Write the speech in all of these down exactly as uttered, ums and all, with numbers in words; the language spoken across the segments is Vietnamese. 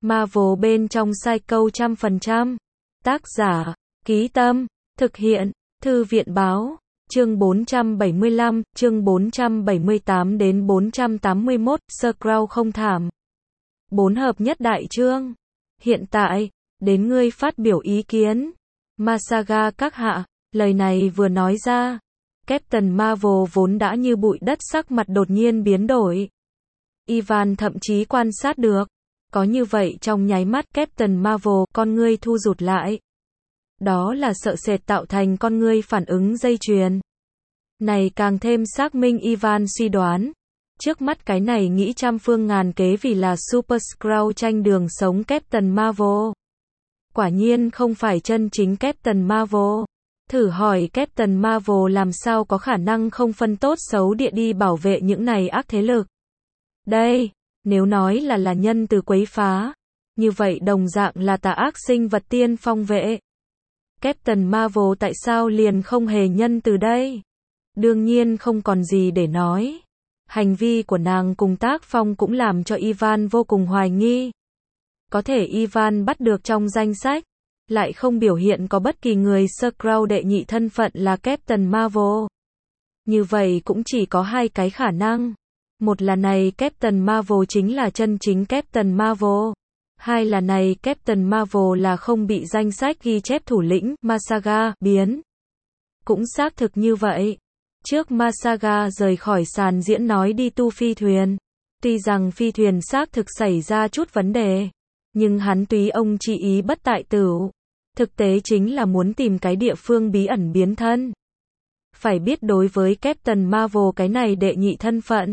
Marvel bên trong Psycho trăm phần trăm. Tác giả, Ký Tâm, thực hiện, Thư viện Báo, chương bốn trăm bảy mươi lăm, chương bốn trăm bảy mươi tám đến bốn trăm tám mươi mốt, Scroll không thảm. Bốn hợp nhất đại chương. Hiện tại, đến ngươi phát biểu ý kiến. Masaga các hạ, lời này vừa nói ra, Captain Marvel vốn đã như bụi đất sắc mặt đột nhiên biến đổi. Ivan thậm chí quan sát được. Có như vậy trong nháy mắt Captain Marvel, con ngươi thu rụt lại. Đó là sợ sệt tạo thành con ngươi phản ứng dây chuyền. Này càng thêm xác minh Ivan suy đoán. Trước mắt cái này nghĩ trăm phương ngàn kế vì là Super Skrull tranh đường sống Captain Marvel. Quả nhiên không phải chân chính Captain Marvel. Thử hỏi Captain Marvel làm sao có khả năng không phân tốt xấu địa đi bảo vệ những này ác thế lực. Đây, nếu nói là là nhân từ quấy phá, như vậy đồng dạng là tà ác sinh vật tiên phong vệ. Captain Marvel tại sao liền không hề nhân từ đây? Đương nhiên không còn gì để nói. Hành vi của nàng cùng tác phong cũng làm cho Ivan vô cùng hoài nghi. Có thể Ivan bắt được trong danh sách, lại không biểu hiện có bất kỳ người Skrull đệ nhị thân phận là Captain Marvel. Như vậy cũng chỉ có hai cái khả năng. Một là này Captain Marvel chính là chân chính Captain Marvel. Hai là này Captain Marvel là không bị danh sách ghi chép thủ lĩnh Masaga biến. Cũng xác thực như vậy. Trước Masaga rời khỏi sàn diễn nói đi tu phi thuyền. Tuy rằng phi thuyền xác thực xảy ra chút vấn đề, nhưng hắn tùy ông chi ý bất tại tửu. Thực tế chính là muốn tìm cái địa phương bí ẩn biến thân. Phải biết đối với Captain Marvel cái này đệ nhị thân phận,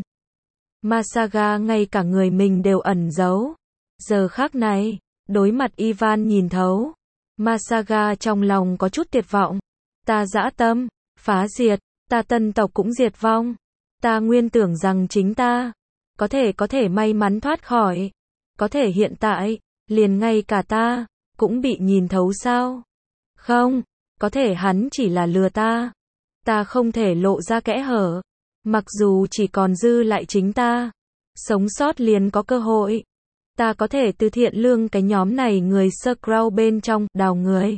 Masaga ngay cả người mình đều ẩn giấu. Giờ khắc này, đối mặt Ivan nhìn thấu, Masaga trong lòng có chút tuyệt vọng. Ta dã tâm, phá diệt, ta tân tộc cũng diệt vong. Ta nguyên tưởng rằng chính ta có thể có thể may mắn thoát khỏi. Có thể hiện tại, liền ngay cả ta cũng bị nhìn thấu sao? Không, có thể hắn chỉ là lừa ta. Ta không thể lộ ra kẽ hở. Mặc dù chỉ còn dư lại chính ta, sống sót liền có cơ hội. Ta có thể từ thiện lương cái nhóm này người Skrull bên trong, đào người.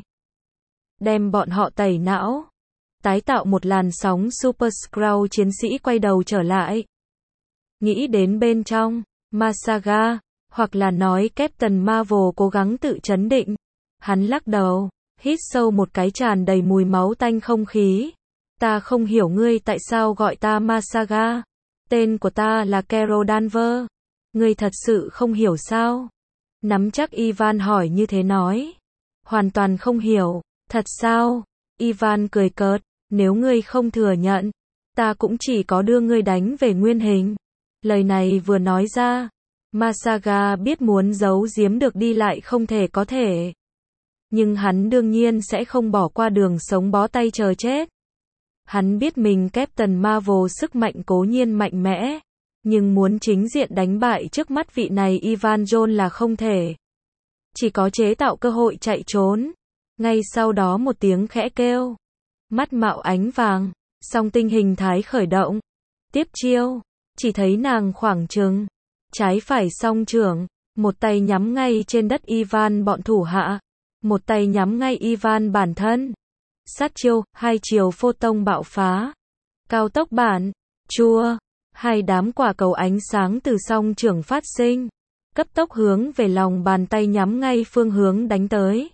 Đem bọn họ tẩy não. Tái tạo một làn sóng Super Skrull chiến sĩ quay đầu trở lại. Nghĩ đến bên trong, Masaga, hoặc là nói Captain Marvel cố gắng tự trấn định. Hắn lắc đầu, hít sâu một cái tràn đầy mùi máu tanh không khí. Ta không hiểu ngươi tại sao gọi ta Masaga. Tên của ta là Carol Danvers. Ngươi thật sự không hiểu sao? Nắm chắc Ivan hỏi như thế nói. Hoàn toàn không hiểu. Thật sao? Ivan cười cợt. Nếu ngươi không thừa nhận, ta cũng chỉ có đưa ngươi đánh về nguyên hình. Lời này vừa nói ra, Masaga biết muốn giấu giếm được đi lại không thể có thể. Nhưng hắn đương nhiên sẽ không bỏ qua đường sống bó tay chờ chết. Hắn biết mình Captain Marvel sức mạnh cố nhiên mạnh mẽ, nhưng muốn chính diện đánh bại trước mắt vị này Ivan Jones là không thể. Chỉ có chế tạo cơ hội chạy trốn. Ngay sau đó một tiếng khẽ kêu. Mắt mạo ánh vàng, song tinh hình thái khởi động. Tiếp chiêu, chỉ thấy nàng khoảng chừng trái phải song trưởng, một tay nhắm ngay trên đất Ivan bọn thủ hạ, một tay nhắm ngay Ivan bản thân. Sát chiêu, hai chiều photon bạo phá. Cao tốc bản, chua, hai đám quả cầu ánh sáng từ song trưởng phát sinh, cấp tốc hướng về lòng bàn tay nhắm ngay phương hướng đánh tới.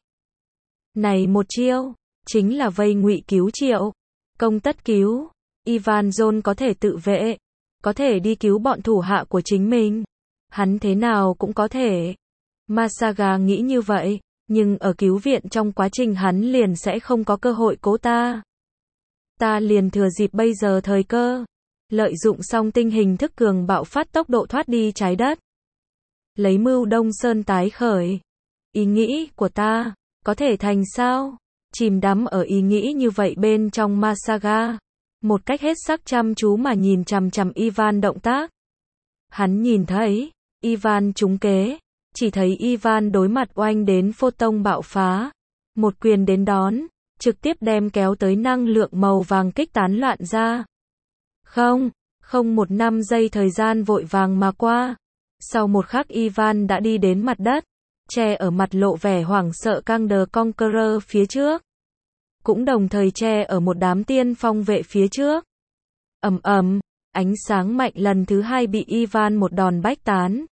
Này một chiêu, chính là vây ngụy cứu triệu, công tất cứu. Ivan Jones có thể tự vệ, có thể đi cứu bọn thủ hạ của chính mình. Hắn thế nào cũng có thể. Masaga nghĩ như vậy, nhưng ở cứu viện trong quá trình hắn liền sẽ không có cơ hội cố ta. Ta liền thừa dịp bây giờ thời cơ, lợi dụng song tinh hình thức cường bạo phát tốc độ thoát đi trái đất. Lấy mưu Đông Sơn tái khởi. Ý nghĩ của ta, có thể thành sao? Chìm đắm ở ý nghĩ như vậy bên trong Masaga. Một cách hết sắc chăm chú mà nhìn chằm chằm Ivan động tác. Hắn nhìn thấy, Ivan trúng kế. Chỉ thấy Ivan đối mặt oanh đến photon bạo phá. Một quyền đến đón, trực tiếp đem kéo tới năng lượng màu vàng kích tán loạn ra. Không, không một năm giây thời gian vội vàng mà qua. Sau một khắc Ivan đã đi đến mặt đất. che ở mặt lộ vẻ hoảng sợ Kang the Conqueror phía trước. Cũng đồng thời che ở một đám tiên phong vệ phía trước. Ầm ầm, ánh sáng mạnh lần thứ hai bị Ivan một đòn bách tán.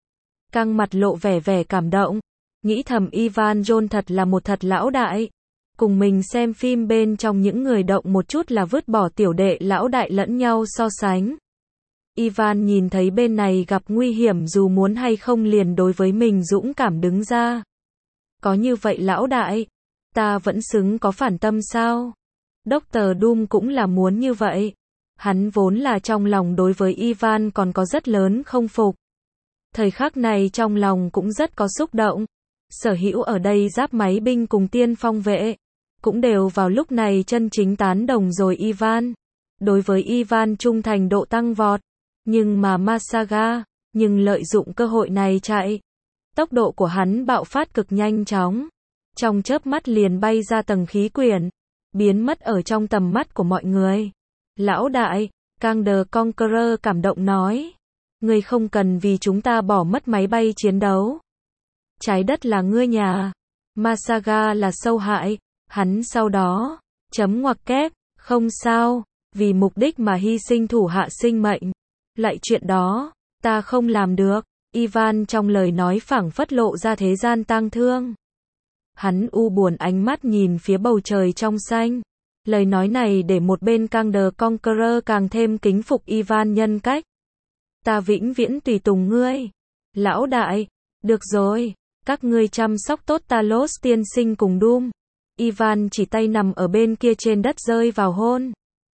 Kang mặt lộ vẻ vẻ cảm động, nghĩ thầm Ivan John thật là một thật lão đại. Cùng mình xem phim bên trong những người động một chút là vứt bỏ tiểu đệ lão đại lẫn nhau so sánh. Ivan nhìn thấy bên này gặp nguy hiểm dù muốn hay không liền đối với mình dũng cảm đứng ra. Có như vậy lão đại, ta vẫn xứng có phản tâm sao? Doctor Doom cũng là muốn như vậy. Hắn vốn là trong lòng đối với Ivan còn có rất lớn không phục. Thời khắc này trong lòng cũng rất có xúc động. Sở hữu ở đây giáp máy binh cùng tiên phong vệ. Cũng đều vào lúc này chân chính tán đồng rồi Ivan. Đối với Ivan trung thành độ tăng vọt. Nhưng mà Masaga, nhưng lợi dụng cơ hội này chạy. Tốc độ của hắn bạo phát cực nhanh chóng. Trong chớp mắt liền bay ra tầng khí quyển. Biến mất ở trong tầm mắt của mọi người. Lão đại, Kang the Conqueror cảm động nói. Ngươi không cần vì chúng ta bỏ mất máy bay chiến đấu. Trái đất là ngươi nhà. Masaga là sâu hại. Hắn sau đó, chấm ngoặc kép, không sao, vì mục đích mà hy sinh thủ hạ sinh mệnh. Lại chuyện đó, ta không làm được. Ivan trong lời nói phảng phất lộ ra thế gian tang thương. Hắn u buồn ánh mắt nhìn phía bầu trời trong xanh. Lời nói này để một bên Kang the Conqueror càng thêm kính phục Ivan nhân cách. Ta vĩnh viễn tùy tùng ngươi. Lão đại, được rồi, các ngươi chăm sóc tốt Talos tiên sinh cùng Doom. Ivan chỉ tay nằm ở bên kia trên đất rơi vào hôn.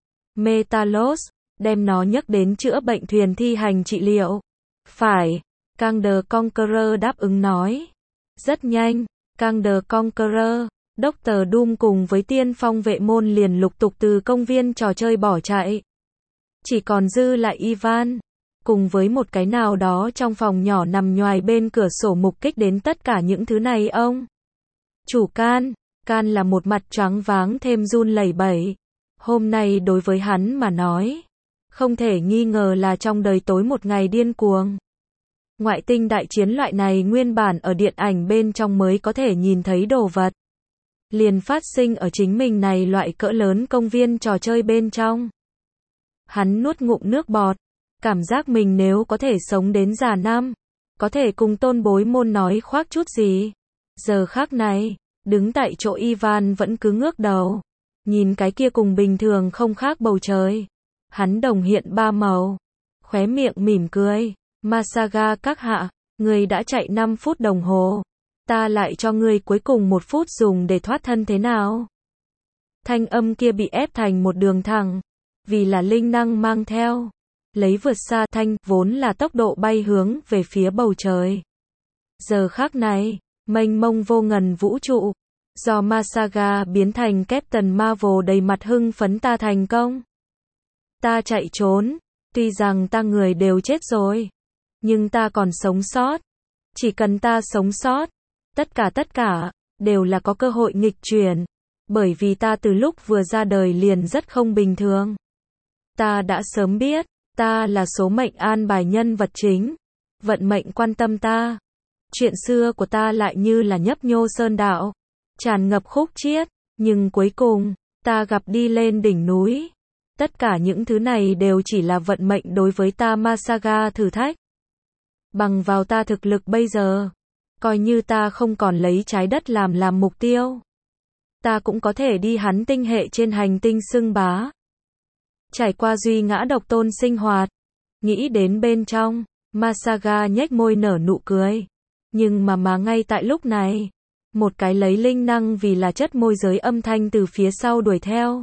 Metalos, đem nó nhấc đến chữa bệnh thuyền thi hành trị liệu. Phải, Kang the Conqueror đáp ứng nói. Rất nhanh, Kang the Conqueror, Doctor Doom cùng với tiên phong vệ môn liền lục tục từ công viên trò chơi bỏ chạy. Chỉ còn dư lại Ivan, cùng với một cái nào đó trong phòng nhỏ nằm nhoài bên cửa sổ mục kích đến tất cả những thứ này ông. Chủ Can, Can là một mặt choáng váng thêm run lẩy bẩy. Hôm nay đối với hắn mà nói, không thể nghi ngờ là trong đời tối một ngày điên cuồng. Ngoại tinh đại chiến loại này nguyên bản ở điện ảnh bên trong mới có thể nhìn thấy đồ vật. Liền phát sinh ở chính mình này loại cỡ lớn công viên trò chơi bên trong. Hắn nuốt ngụm nước bọt, cảm giác mình nếu có thể sống đến già năm, có thể cùng tôn bối môn nói khoác chút gì. Giờ khác này, đứng tại chỗ Ivan vẫn cứ ngước đầu, nhìn cái kia cùng bình thường không khác bầu trời. Hắn đồng hiện ba màu, khóe miệng mỉm cười. Masaga các hạ, người đã chạy năm phút đồng hồ. Ta lại cho ngươi cuối cùng một phút dùng để thoát thân thế nào? Thanh âm kia bị ép thành một đường thẳng, vì là linh năng mang theo. Lấy vượt xa thanh, vốn là tốc độ bay hướng về phía bầu trời. Giờ khác này, mênh mông vô ngần vũ trụ, do Masaga biến thành Captain Marvel đầy mặt hưng phấn ta thành công. Ta chạy trốn, tuy rằng ta người đều chết rồi, nhưng ta còn sống sót. Chỉ cần ta sống sót, tất cả tất cả, đều là có cơ hội nghịch chuyển. Bởi vì ta từ lúc vừa ra đời liền rất không bình thường. Ta đã sớm biết, ta là số mệnh an bài nhân vật chính. Vận mệnh quan tâm ta. Chuyện xưa của ta lại như là nhấp nhô sơn đạo, tràn ngập khúc chiết, nhưng cuối cùng, ta gặp đi lên đỉnh núi. Tất cả những thứ này đều chỉ là vận mệnh đối với ta Masaga thử thách. Bằng vào ta thực lực bây giờ, coi như ta không còn lấy trái đất làm làm mục tiêu, ta cũng có thể đi hắn tinh hệ trên hành tinh xưng bá. Trải qua duy ngã độc tôn sinh hoạt, nghĩ đến bên trong, Masaga nhếch môi nở nụ cười. Nhưng mà mà ngay tại lúc này, một cái lấy linh năng vì là chất môi giới âm thanh từ phía sau đuổi theo.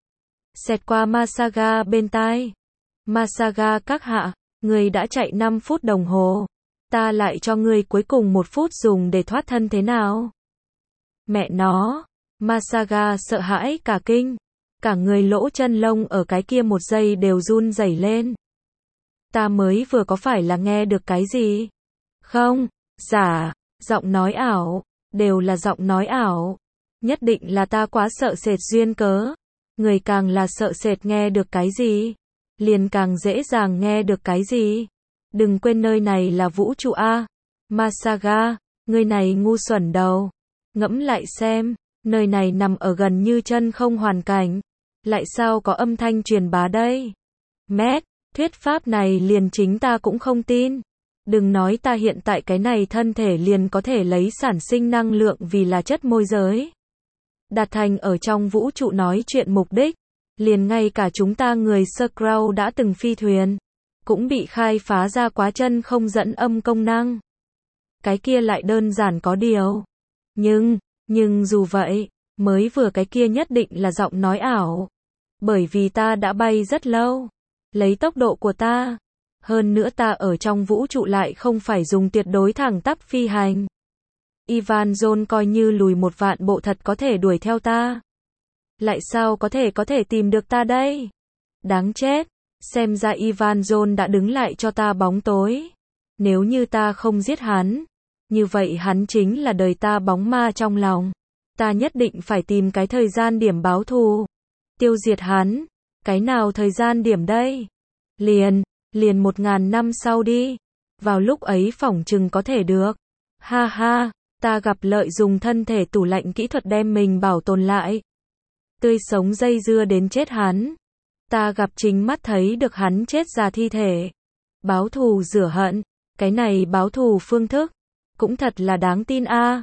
Xẹt qua Masaga bên tai. Masaga các hạ, người đã chạy năm phút đồng hồ. Ta lại cho ngươi cuối cùng một phút dùng để thoát thân thế nào? Mẹ nó, Masaga sợ hãi cả kinh. Cả người lỗ chân lông ở cái kia một giây đều run rẩy lên. Ta mới vừa có phải là nghe được cái gì? Không, giả, giọng nói ảo, đều là giọng nói ảo. Nhất định là ta quá sợ sệt duyên cớ. Người càng là sợ sệt nghe được cái gì, liền càng dễ dàng nghe được cái gì. Đừng quên nơi này là vũ trụ A. Masaga, Ngươi này ngu xuẩn đầu. Ngẫm lại xem, nơi này nằm ở gần như chân không hoàn cảnh. Lại sao có âm thanh truyền bá đây? Mét, thuyết pháp này liền chính ta cũng không tin. Đừng nói ta hiện tại cái này thân thể liền có thể lấy sản sinh năng lượng vì là chất môi giới. Đạt thành ở trong vũ trụ nói chuyện mục đích. Liền ngay cả chúng ta người Skrull đã từng phi thuyền. Cũng bị khai phá ra quá chân không dẫn âm công năng. Cái kia lại đơn giản có điều. Nhưng, nhưng dù vậy, mới vừa cái kia nhất định là giọng nói ảo. Bởi vì ta đã bay rất lâu. Lấy tốc độ của ta. Hơn nữa ta ở trong vũ trụ lại không phải dùng tuyệt đối thẳng tắp phi hành. Ivan John coi như lùi một vạn bộ thật có thể đuổi theo ta. Lại sao có thể có thể tìm được ta đây? Đáng chết. Xem ra Ivan John đã đứng lại cho ta bóng tối. Nếu như ta không giết hắn, như vậy hắn chính là đời ta bóng ma trong lòng. Ta nhất định phải tìm cái thời gian điểm báo thù. Tiêu diệt hắn. Cái nào thời gian điểm đây? Liền, liền một ngàn năm sau đi. Vào lúc ấy phỏng chừng có thể được. Ha ha, ta gặp lợi dùng thân thể tủ lạnh kỹ thuật đem mình bảo tồn lại. Tươi sống dây dưa đến chết hắn. Ta gặp chính mắt thấy được hắn chết ra thi thể. Báo thù rửa hận. Cái này báo thù phương thức. Cũng thật là đáng tin a. À.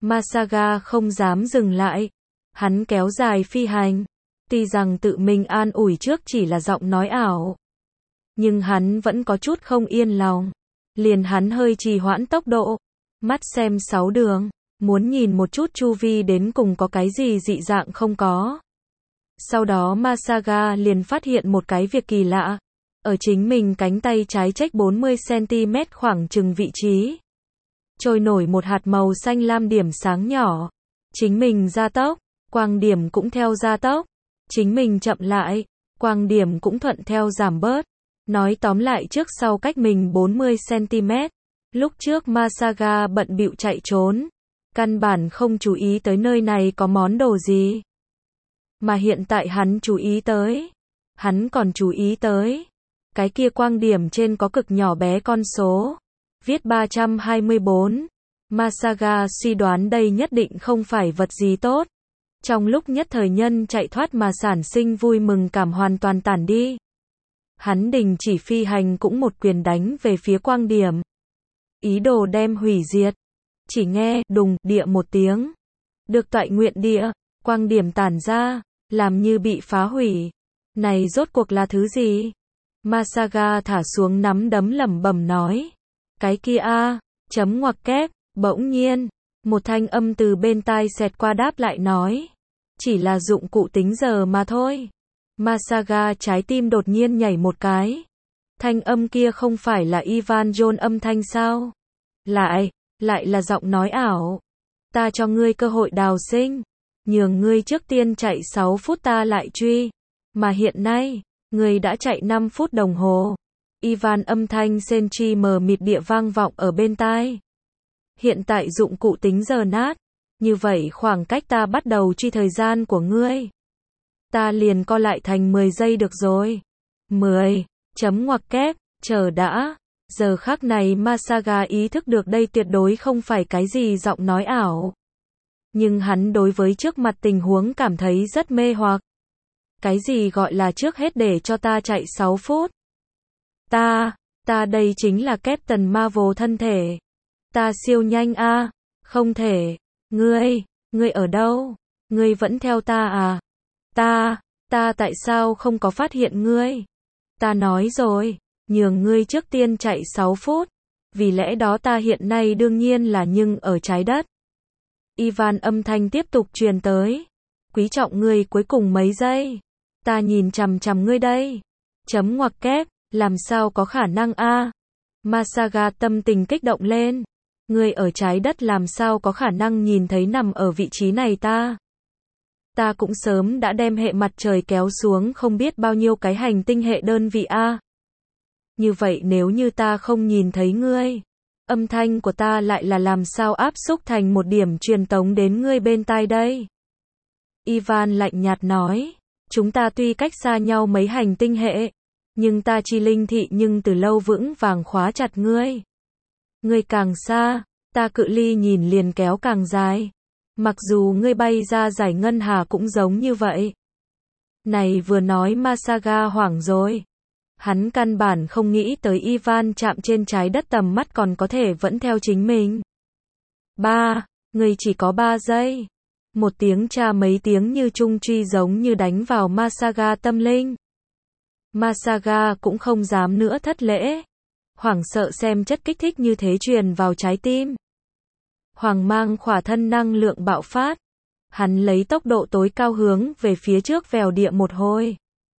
Masaga không dám dừng lại. Hắn kéo dài phi hành. Tuy rằng tự mình an ủi trước chỉ là giọng nói ảo. Nhưng hắn vẫn có chút không yên lòng. Liền hắn hơi trì hoãn tốc độ. Mắt xem sáu đường. Muốn nhìn một chút chu vi đến cùng có cái gì dị dạng không có. Sau đó Masaga liền phát hiện một cái việc kỳ lạ. Ở chính mình cánh tay trái chếch bốn mươi xăng-ti-mét khoảng chừng vị trí. Trôi nổi một hạt màu xanh lam điểm sáng nhỏ. Chính mình gia tốc. Quang điểm cũng theo gia tốc. Chính mình chậm lại. Quang điểm cũng thuận theo giảm bớt. Nói tóm lại trước sau cách mình bốn mươi xăng-ti-mét. Lúc trước Masaga bận bịu chạy trốn. Căn bản không chú ý tới nơi này có món đồ gì. Mà hiện tại hắn chú ý tới. Hắn còn chú ý tới. Cái kia quang điểm trên có cực nhỏ bé con số. Viết ba trăm hai mươi bốn. Masaga suy đoán đây nhất định không phải vật gì tốt. Trong lúc nhất thời nhân chạy thoát mà sản sinh vui mừng cảm hoàn toàn tản đi. Hắn đình chỉ phi hành cũng một quyền đánh về phía quang điểm. Ý đồ đem hủy diệt. Chỉ nghe đùng địa một tiếng. Được toại nguyện địa, quang điểm tản ra, làm như bị phá hủy. Này rốt cuộc là thứ gì? Masaga thả xuống nắm đấm lẩm bẩm nói. Cái kia a, chấm ngoặc kép, bỗng nhiên, một thanh âm từ bên tai xẹt qua đáp lại nói. Chỉ là dụng cụ tính giờ mà thôi. Masaga trái tim đột nhiên nhảy một cái. Thanh âm kia không phải là Ivan John âm thanh sao? Lại, lại là giọng nói ảo. Ta cho ngươi cơ hội đào sinh. Nhường ngươi trước tiên chạy sáu phút ta lại truy. Mà hiện nay, ngươi đã chạy năm phút đồng hồ. Ivan âm thanh Senchi mờ mịt địa vang vọng ở bên tai. Hiện tại dụng cụ tính giờ nát. Như vậy khoảng cách ta bắt đầu truy thời gian của ngươi. Ta liền co lại thành mười giây được rồi. mười, chấm ngoặc kép, chờ đã. Giờ khắc này Masaga ý thức được đây tuyệt đối không phải cái gì giọng nói ảo. Nhưng hắn đối với trước mặt tình huống cảm thấy rất mê hoặc. Cái gì gọi là trước hết để cho ta chạy sáu phút? Ta, ta đây chính là Captain Marvel thân thể. Ta siêu nhanh a, à? Không thể. Ngươi, ngươi ở đâu? Ngươi vẫn theo ta à? Ta, ta tại sao không có phát hiện ngươi? Ta nói rồi, nhường ngươi trước tiên chạy sáu phút. Vì lẽ đó ta hiện nay đương nhiên là nhưng ở trái đất. Ivan âm thanh tiếp tục truyền tới. Quý trọng ngươi cuối cùng mấy giây. Ta nhìn chằm chằm ngươi đây. Chấm ngoặc kép, làm sao có khả năng a? À? Masaga tâm tình kích động lên. Ngươi ở trái đất làm sao có khả năng nhìn thấy nằm ở vị trí này ta? Ta cũng sớm đã đem hệ mặt trời kéo xuống không biết bao nhiêu cái hành tinh hệ đơn vị a. À? Như vậy nếu như ta không nhìn thấy ngươi, âm thanh của ta lại là làm sao áp xúc thành một điểm truyền tống đến ngươi bên tai đây? Ivan lạnh nhạt nói, chúng ta tuy cách xa nhau mấy hành tinh hệ, nhưng ta chi linh thị nhưng từ lâu vững vàng khóa chặt ngươi. Ngươi càng xa, Ta cự ly nhìn liền kéo càng dài. Mặc dù ngươi bay ra giải ngân hà cũng giống như vậy. Này vừa nói Masaga hoảng rồi. Hắn căn bản không nghĩ tới Ivan chạm trên trái đất tầm mắt còn có thể vẫn theo chính mình. Ba, ngươi chỉ có ba giây. Một tiếng tra mấy tiếng như trung truy giống như đánh vào Masaga tâm linh. Masaga cũng không dám nữa thất lễ. Hoảng sợ xem chất kích thích như thế truyền vào trái tim. Hoàng mang khỏa thân năng lượng bạo phát. Hắn lấy tốc độ tối cao hướng về phía trước vèo địa một hồi.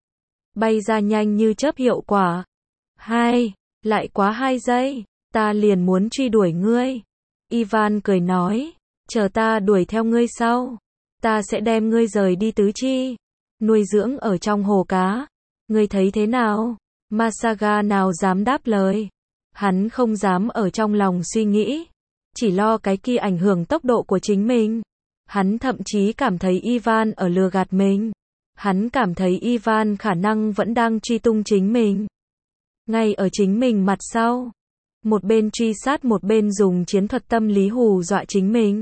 Bay ra nhanh như chớp hiệu quả. Hai, lại quá hai giây, ta liền muốn truy đuổi ngươi. Ivan cười nói, chờ ta đuổi theo ngươi sau. Ta sẽ đem ngươi rời đi tứ chi. Nuôi dưỡng ở trong hồ cá. Ngươi thấy thế nào? Masaga nào dám đáp lời. Hắn không dám ở trong lòng suy nghĩ. Chỉ lo cái kia ảnh hưởng tốc độ của chính mình. Hắn thậm chí cảm thấy Ivan ở lừa gạt mình. Hắn cảm thấy Ivan khả năng vẫn đang truy tung chính mình. Ngay ở chính mình mặt sau. Một bên truy sát một bên dùng chiến thuật tâm lý hù dọa chính mình.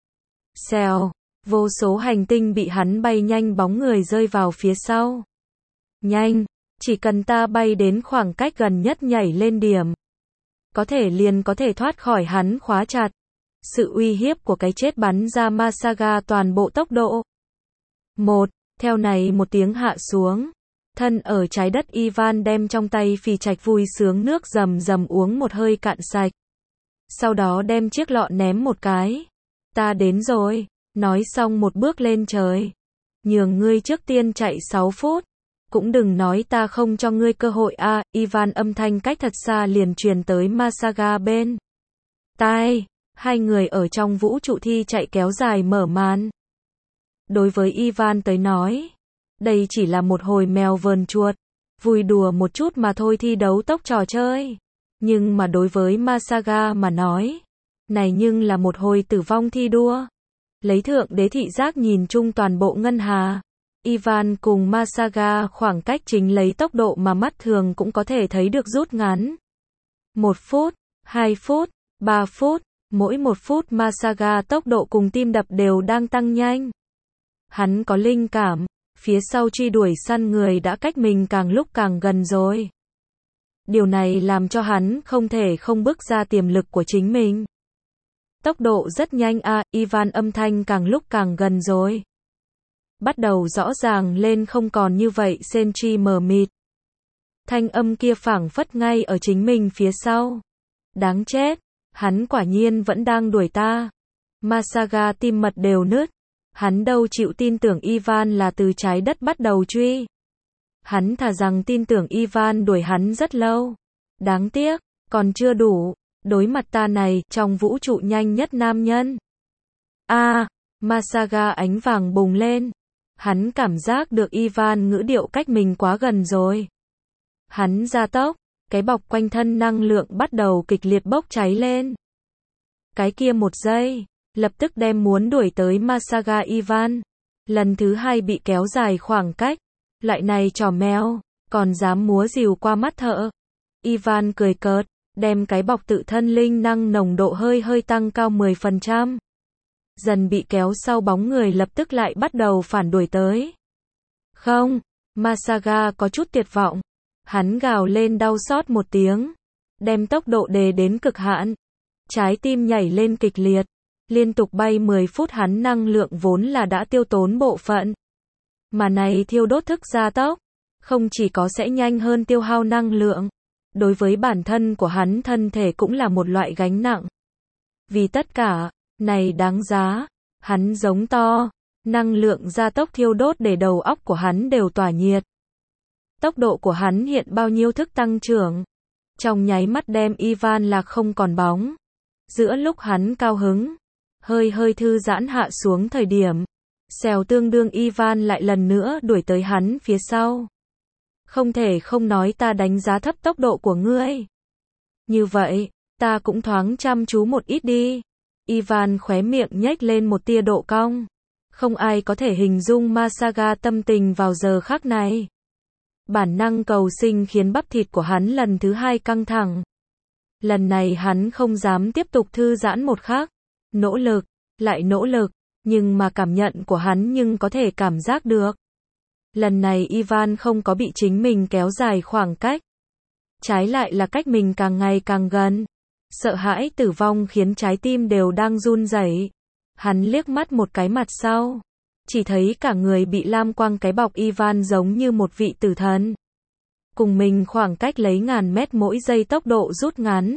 Xèo, vô số hành tinh bị hắn bay nhanh bóng người rơi vào phía sau. Nhanh, chỉ cần ta bay đến khoảng cách gần nhất nhảy lên điểm. Có thể liền có thể thoát khỏi hắn khóa chặt. Sự uy hiếp của cái chết bắn ra Masaga toàn bộ tốc độ. Một, theo này một tiếng hạ xuống. Thân ở trái đất Ivan đem trong tay phì trạch vui sướng nước rầm rầm uống một hơi cạn sạch. Sau đó đem chiếc lọ ném một cái. Ta đến rồi, nói xong một bước lên trời. Nhường ngươi trước tiên chạy sáu phút. Cũng đừng nói ta không cho ngươi cơ hội a. À, Ivan âm thanh cách thật xa liền truyền tới Masaga bên tai. Hai người ở trong vũ trụ thi chạy kéo dài mở màn. Đối với Ivan tới nói, đây chỉ là một hồi mèo vờn chuột, vui đùa một chút mà thôi, thi đấu tốc trò chơi. Nhưng mà đối với Masaga mà nói, này nhưng là một hồi tử vong thi đua. Lấy thượng đế thị giác nhìn chung toàn bộ ngân hà. Ivan cùng Masaga khoảng cách chính lấy tốc độ mà mắt thường cũng có thể thấy được rút ngắn. Một phút, hai phút, ba phút, mỗi một phút Masaga tốc độ cùng tim đập đều đang tăng nhanh. Hắn có linh cảm, phía sau truy đuổi săn người đã cách mình càng lúc càng gần rồi. Điều này làm cho hắn không thể không bước ra tiềm lực của chính mình. Tốc độ rất nhanh a, à, Ivan âm thanh càng lúc càng gần rồi. Bắt đầu rõ ràng lên, không còn như vậy Senchi mờ mịt. Thanh âm kia phảng phất ngay ở chính mình phía sau. Đáng chết, hắn quả nhiên vẫn đang đuổi ta. Masaga tim mật đều nứt. Hắn đâu chịu tin tưởng Ivan là từ trái đất bắt đầu truy. Hắn thà rằng tin tưởng Ivan đuổi hắn rất lâu. Đáng tiếc, còn chưa đủ. Đối mặt ta này, trong vũ trụ nhanh nhất nam nhân. A, à, Masaga ánh vàng bùng lên. Hắn cảm giác được Ivan ngữ điệu cách mình quá gần rồi. Hắn gia tốc, cái bọc quanh thân năng lượng bắt đầu kịch liệt bốc cháy lên. Cái kia một giây, lập tức đem muốn đuổi tới Masaga Ivan. Lần thứ hai bị kéo dài khoảng cách. Loại này trò mèo, còn dám múa rìu qua mắt thợ. Ivan cười cợt, đem cái bọc tự thân linh năng nồng độ hơi hơi tăng cao mười phần trăm. Dần bị kéo sau bóng người lập tức lại bắt đầu phản đuổi tới. Không, Masaga có chút tuyệt vọng. Hắn gào lên đau xót một tiếng. Đem tốc độ đề đến cực hạn. Trái tim nhảy lên kịch liệt. Liên tục bay mười phút, hắn năng lượng vốn là đã tiêu tốn bộ phận. Mà này thiêu đốt thức gia tốc. Không chỉ có sẽ nhanh hơn tiêu hao năng lượng. Đối với bản thân của hắn thân thể cũng là một loại gánh nặng. Vì tất cả, này đáng giá. Hắn giống to. Năng lượng gia tốc thiêu đốt để đầu óc của hắn đều tỏa nhiệt. Tốc độ của hắn hiện bao nhiêu thức tăng trưởng. Trong nháy mắt đem Ivan lạc không còn bóng. Giữa lúc hắn cao hứng, hơi hơi thư giãn hạ xuống thời điểm, xèo tương đương Ivan lại lần nữa đuổi tới hắn phía sau. Không thể không nói ta đánh giá thấp tốc độ của ngươi. Như vậy, ta cũng thoáng chăm chú một ít đi. Ivan khóe miệng nhếch lên một tia độ cong. Không ai có thể hình dung Masaga tâm tình vào giờ khắc này. Bản năng cầu sinh khiến bắp thịt của hắn lần thứ hai căng thẳng. Lần này hắn không dám tiếp tục thư giãn một khắc. Nỗ lực, lại nỗ lực, nhưng mà cảm nhận của hắn nhưng có thể cảm giác được. Lần này Ivan không có bị chính mình kéo dài khoảng cách. Trái lại là cách mình càng ngày càng gần. Sợ hãi tử vong khiến trái tim đều đang run rẩy. Hắn liếc mắt một cái mặt sau. Chỉ thấy cả người bị lam quang cái bọc Ivan giống như một vị tử thần. Cùng mình khoảng cách lấy ngàn mét mỗi giây tốc độ rút ngắn.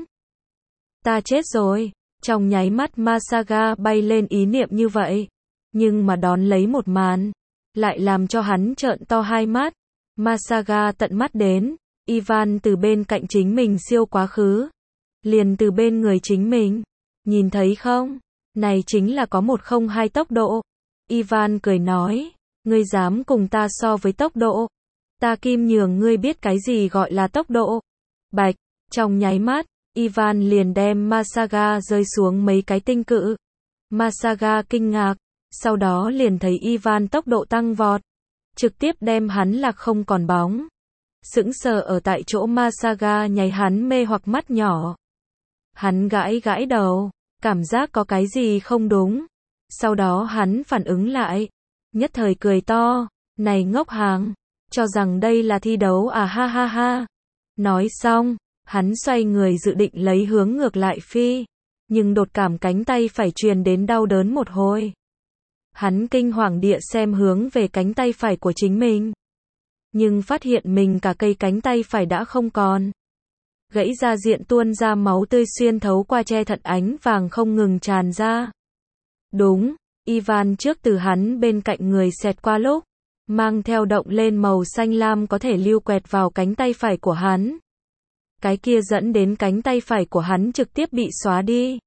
Ta chết rồi. Trong nháy mắt Masaga bay lên ý niệm như vậy. Nhưng mà đón lấy một màn. Lại làm cho hắn trợn to hai mắt. Masaga tận mắt đến. Ivan từ bên cạnh chính mình siêu quá khứ. Liền từ bên người chính mình. Nhìn thấy không? Này chính là có một không hai tốc độ. Ivan cười nói. Ngươi dám cùng ta so với tốc độ. Ta kim nhường ngươi biết cái gì gọi là tốc độ. Bạch. Trong nháy mắt. Ivan liền đem Masaga rơi xuống mấy cái tinh cự. Masaga kinh ngạc. Sau đó liền thấy Ivan tốc độ tăng vọt. Trực tiếp đem hắn lạc không còn bóng. Sững sờ ở tại chỗ Masaga nháy hắn mê hoặc mắt nhỏ. Hắn gãi gãi đầu. Cảm giác có cái gì không đúng. Sau đó hắn phản ứng lại. Nhất thời cười to. Này ngốc hàng. Cho rằng đây là thi đấu à ha ha ha. Nói xong. Hắn xoay người dự định lấy hướng ngược lại phi. Nhưng đột cảm cánh tay phải truyền đến đau đớn một hồi. Hắn kinh hoàng địa xem hướng về cánh tay phải của chính mình. Nhưng phát hiện mình cả cây cánh tay phải đã không còn. Gãy ra diện tuôn ra máu tươi xuyên thấu qua che thận ánh vàng không ngừng tràn ra. Đúng, Ivan trước từ hắn bên cạnh người xẹt qua lúc. Mang theo động lên màu xanh lam có thể lưu quẹt vào cánh tay phải của hắn. Cái kia dẫn đến cánh tay phải của hắn trực tiếp bị xóa đi.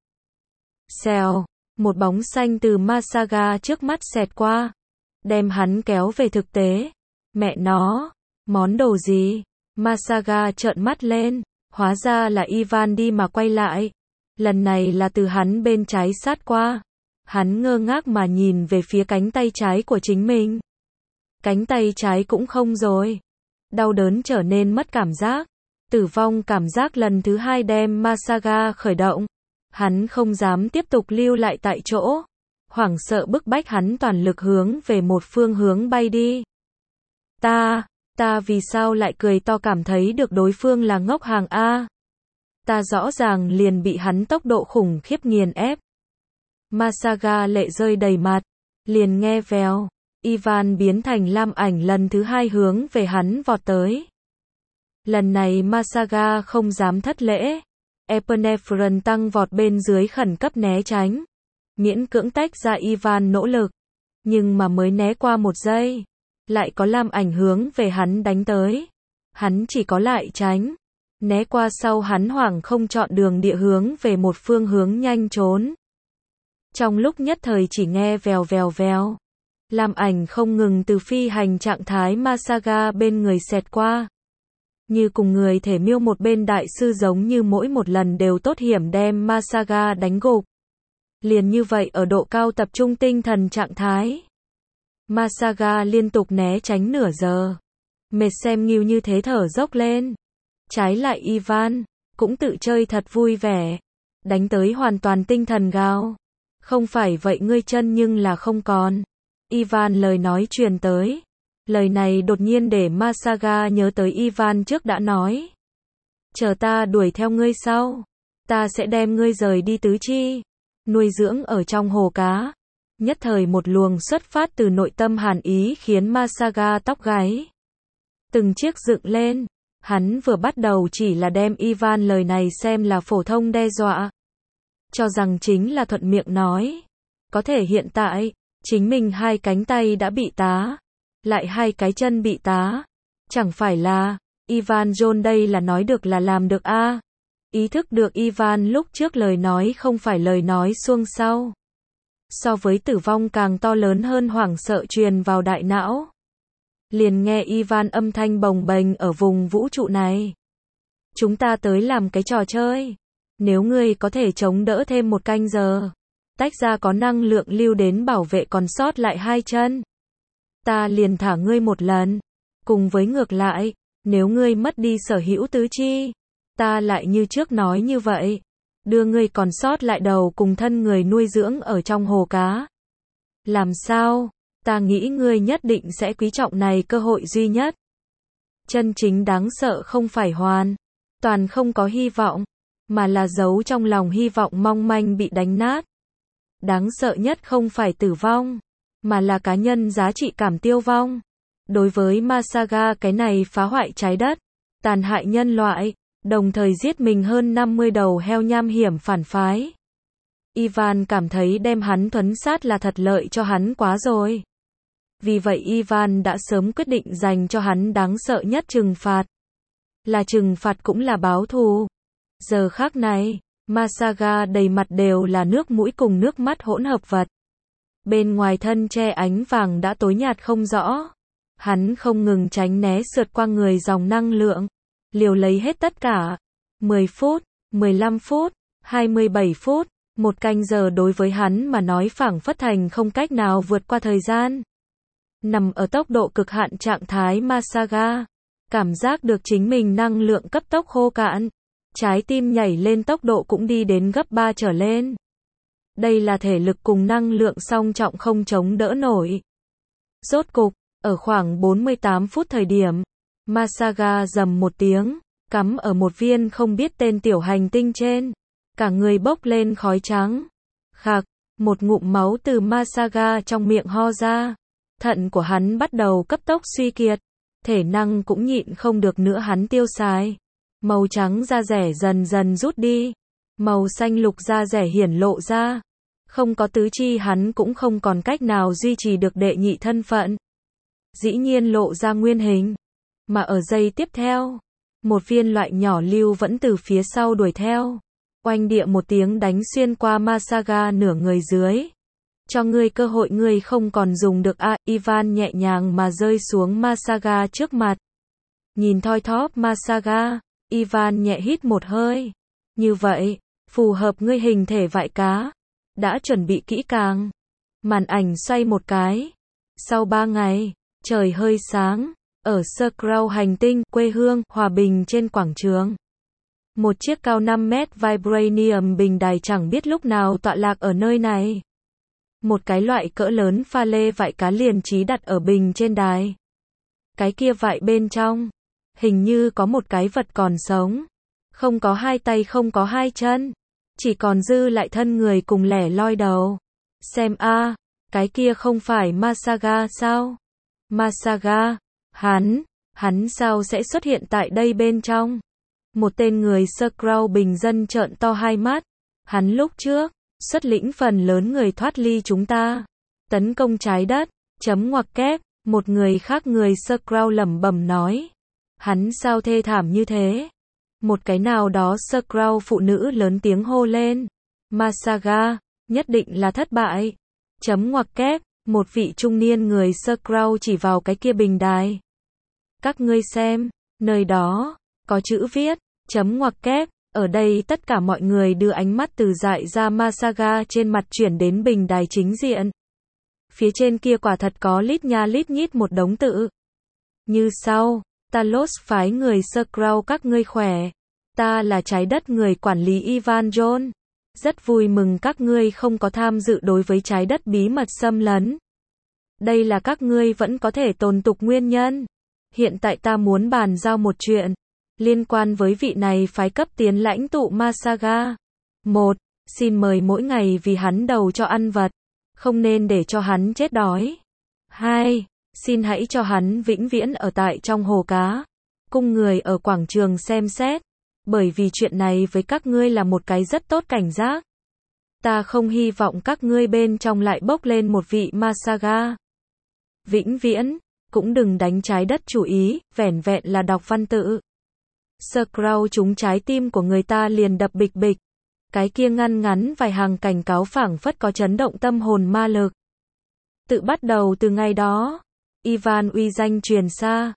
Xèo, một bóng xanh từ Masaga trước mắt xẹt qua. Đem hắn kéo về thực tế. Mẹ nó, món đồ gì? Masaga trợn mắt lên. Hóa ra là Ivan đi mà quay lại. Lần này là từ hắn bên trái sát qua. Hắn ngơ ngác mà nhìn về phía cánh tay trái của chính mình. Cánh tay trái cũng không rồi. Đau đớn trở nên mất cảm giác. Tử vong cảm giác lần thứ hai đem Masaga khởi động. Hắn không dám tiếp tục lưu lại tại chỗ. Hoảng sợ bức bách hắn toàn lực hướng về một phương hướng bay đi. Ta, ta vì sao lại cười to cảm thấy được đối phương là ngốc hàng A. Ta rõ ràng liền bị hắn tốc độ khủng khiếp nghiền ép. Masaga lệ rơi đầy mặt. Liền nghe vèo. Ivan biến thành lam ảnh lần thứ hai hướng về hắn vọt tới. Lần này Masaga không dám thất lễ. Epinephrine tăng vọt bên dưới khẩn cấp né tránh. Miễn cưỡng tách ra Ivan nỗ lực. Nhưng mà mới né qua một giây. Lại có lam ảnh hướng về hắn đánh tới. Hắn chỉ có lại tránh. Né qua sau hắn hoảng không chọn đường địa hướng về một phương hướng nhanh trốn. Trong lúc nhất thời chỉ nghe vèo vèo vèo. Lam ảnh không ngừng từ phi hành trạng thái Masaga bên người xẹt qua. Như cùng người thể miêu một bên đại sư giống như mỗi một lần đều tốt hiểm đem Masaga đánh gục. Liền như vậy ở độ cao tập trung tinh thần trạng thái. Masaga liên tục né tránh nửa giờ. Mệt xem nghiêu như thế thở dốc lên. Trái lại Ivan, cũng tự chơi thật vui vẻ. Đánh tới hoàn toàn tinh thần gào. Không phải vậy ngươi chân nhưng là không còn. Ivan lời nói truyền tới. Lời này đột nhiên để Masaga nhớ tới Ivan trước đã nói. Chờ ta đuổi theo ngươi sau. Ta sẽ đem ngươi rời đi tứ chi. Nuôi dưỡng ở trong hồ cá. Nhất thời một luồng xuất phát từ nội tâm hàn ý khiến Masaga tóc gáy. Từng chiếc dựng lên. Hắn vừa bắt đầu chỉ là đem Ivan lời này xem là phổ thông đe dọa. Cho rằng chính là thuận miệng nói. Có thể hiện tại, chính mình hai cánh tay đã bị tá. Lại hai cái chân bị tá. Chẳng phải là, Ivan John đây là nói được là làm được a à? Ý thức được Ivan lúc trước lời nói không phải lời nói suông sau. So với tử vong càng to lớn hơn hoảng sợ truyền vào đại não. Liền nghe Ivan âm thanh bồng bềnh ở vùng vũ trụ này. Chúng ta tới làm cái trò chơi. Nếu ngươi có thể chống đỡ thêm một canh giờ. Tách ra có năng lượng lưu đến bảo vệ còn sót lại hai chân. Ta liền thả ngươi một lần. Cùng với ngược lại, nếu ngươi mất đi sở hữu tứ chi. Ta lại như trước nói như vậy. Đưa ngươi còn sót lại đầu cùng thân người nuôi dưỡng ở trong hồ cá. Làm sao? Ta nghĩ ngươi nhất định sẽ quý trọng này cơ hội duy nhất. Chân chính đáng sợ không phải hoàn toàn không có hy vọng, mà là giấu trong lòng hy vọng mong manh bị đánh nát. Đáng sợ nhất không phải tử vong, mà là cá nhân giá trị cảm tiêu vong. Đối với Masaga cái này phá hoại trái đất, tàn hại nhân loại, đồng thời giết mình hơn năm mươi đầu heo nham hiểm phản phái. Ivan cảm thấy đem hắn thuấn sát là thật lợi cho hắn quá rồi. Vì vậy Ivan đã sớm quyết định dành cho hắn đáng sợ nhất trừng phạt. Là trừng phạt cũng là báo thù. Giờ khắc này, Masaga đầy mặt đều là nước mũi cùng nước mắt hỗn hợp vật. Bên ngoài thân che ánh vàng đã tối nhạt không rõ. Hắn không ngừng tránh né sượt qua người dòng năng lượng. Liều lấy hết tất cả. mười phút, mười lăm phút, hai mươi bảy phút, một canh giờ đối với hắn mà nói phảng phất thành không cách nào vượt qua thời gian. Nằm ở tốc độ cực hạn trạng thái Masaga, cảm giác được chính mình năng lượng cấp tốc khô cạn. Trái tim nhảy lên tốc độ cũng đi đến gấp ba trở lên. Đây là thể lực cùng năng lượng song trọng không chống đỡ nổi. Rốt cục, ở khoảng bốn mươi tám phút thời điểm, Masaga rầm một tiếng, cắm ở một viên không biết tên tiểu hành tinh trên. Cả người bốc lên khói trắng. Khạc, một ngụm máu từ Masaga trong miệng ho ra. Thận của hắn bắt đầu cấp tốc suy kiệt. Thể năng cũng nhịn không được nữa hắn tiêu xài. Màu trắng da rẻ dần dần rút đi. Màu xanh lục da rẻ hiển lộ ra. Không có tứ chi hắn cũng không còn cách nào duy trì được đệ nhị thân phận. Dĩ nhiên lộ ra nguyên hình. Mà ở giây tiếp theo, một viên loại nhỏ lưu vẫn từ phía sau đuổi theo. Oanh địa một tiếng đánh xuyên qua Masaga nửa người dưới. Cho ngươi cơ hội ngươi không còn dùng được a. À, Ivan nhẹ nhàng mà rơi xuống Masaga trước mặt. Nhìn thoi thóp Masaga, Ivan nhẹ hít một hơi. Như vậy, phù hợp ngươi hình thể vại cá. Đã chuẩn bị kỹ càng. Màn ảnh xoay một cái. Sau ba ngày, trời hơi sáng. Ở Skrull hành tinh, quê hương, Hòa Bình trên quảng trường. Một chiếc cao năm mét Vibranium bình đài chẳng biết lúc nào tọa lạc ở nơi này. Một cái loại cỡ lớn pha lê vại cá liền trí đặt ở bình trên đài. Cái kia vại bên trong, hình như có một cái vật còn sống. Không có hai tay không có hai chân. Chỉ còn dư lại thân người cùng lẻ loi đầu. Xem a, à, cái kia không phải Masaga sao? Masaga, hắn, hắn sao sẽ xuất hiện tại đây bên trong? Một tên người Skrull bình dân trợn to hai mắt. Hắn lúc trước, xuất lĩnh phần lớn người thoát ly chúng ta. Tấn công trái đất, chấm ngoặc kép, một người khác người Skrull lẩm bẩm nói. Hắn sao thê thảm như thế? Một cái nào đó Skrull phụ nữ lớn tiếng hô lên. Masaga, nhất định là thất bại. Chấm ngoặc kép, một vị trung niên người Skrull chỉ vào cái kia bình đài. Các ngươi xem, nơi đó, có chữ viết, chấm ngoặc kép, ở đây tất cả mọi người đưa ánh mắt từ dại ra Masaga trên mặt chuyển đến bình đài chính diện. Phía trên kia quả thật có lít nha lít nhít một đống tự. Như sau, Talos phái người Skrull các ngươi khỏe. Ta là trái đất người quản lý Ivan John. Rất vui mừng các ngươi không có tham dự đối với trái đất bí mật xâm lấn. Đây là các ngươi vẫn có thể tồn tục nguyên nhân. Hiện tại ta muốn bàn giao một chuyện. Liên quan với vị này phái cấp tiến lãnh tụ Masaga. Một, xin mời mỗi ngày vì hắn đầu cho ăn vật. Không nên để cho hắn chết đói. Hai, xin hãy cho hắn vĩnh viễn ở tại trong hồ cá. Cung người ở quảng trường xem xét. Bởi vì chuyện này với các ngươi là một cái rất tốt cảnh giác. Ta không hy vọng các ngươi bên trong lại bốc lên một vị Masaga. Vĩnh viễn, cũng đừng đánh trái đất chủ ý, vẻn vẹn là đọc văn tự. Skrull trúng trái tim của người ta liền đập bịch bịch. Cái kia ngăn ngắn vài hàng cảnh cáo phảng phất có chấn động tâm hồn ma lực. Tự bắt đầu từ ngày đó, Ivan uy danh truyền xa.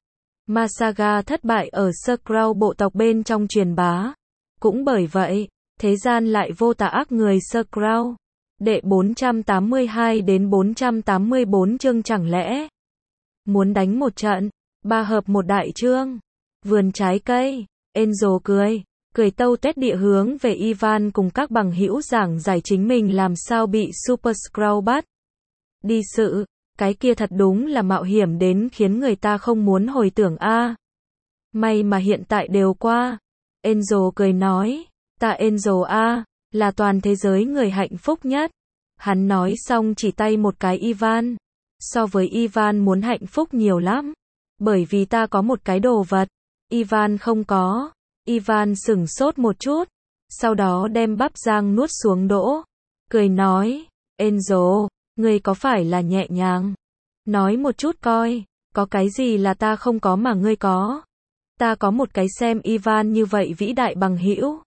Masaga thất bại ở Skrull bộ tộc bên trong truyền bá. Cũng bởi vậy, thế gian lại vô tà ác người Skrull. Đệ bốn trăm tám mươi hai đến bốn trăm tám mươi bốn chương chẳng lẽ muốn đánh một trận, ba hợp một đại chương. Vườn trái cây, Angel cười. cười tâu tuét địa hướng về Ivan cùng các bằng hữu giảng giải chính mình làm sao bị Super Skrull bắt. Đi sự, cái kia thật đúng là mạo hiểm đến khiến người ta không muốn hồi tưởng a. May mà hiện tại đều qua. Angel cười nói, ta Angel a, là toàn thế giới người hạnh phúc nhất. Hắn nói xong chỉ tay một cái Ivan. So với Ivan muốn hạnh phúc nhiều lắm. Bởi vì ta có một cái đồ vật. Ivan không có. Ivan sửng sốt một chút. Sau đó đem bắp rang nuốt xuống đỗ. Cười nói, Angel, ngươi có phải là nhẹ nhàng? Nói một chút coi, có cái gì là ta không có mà ngươi có? Ta có một cái xem Ivan như vậy vĩ đại bằng hữu.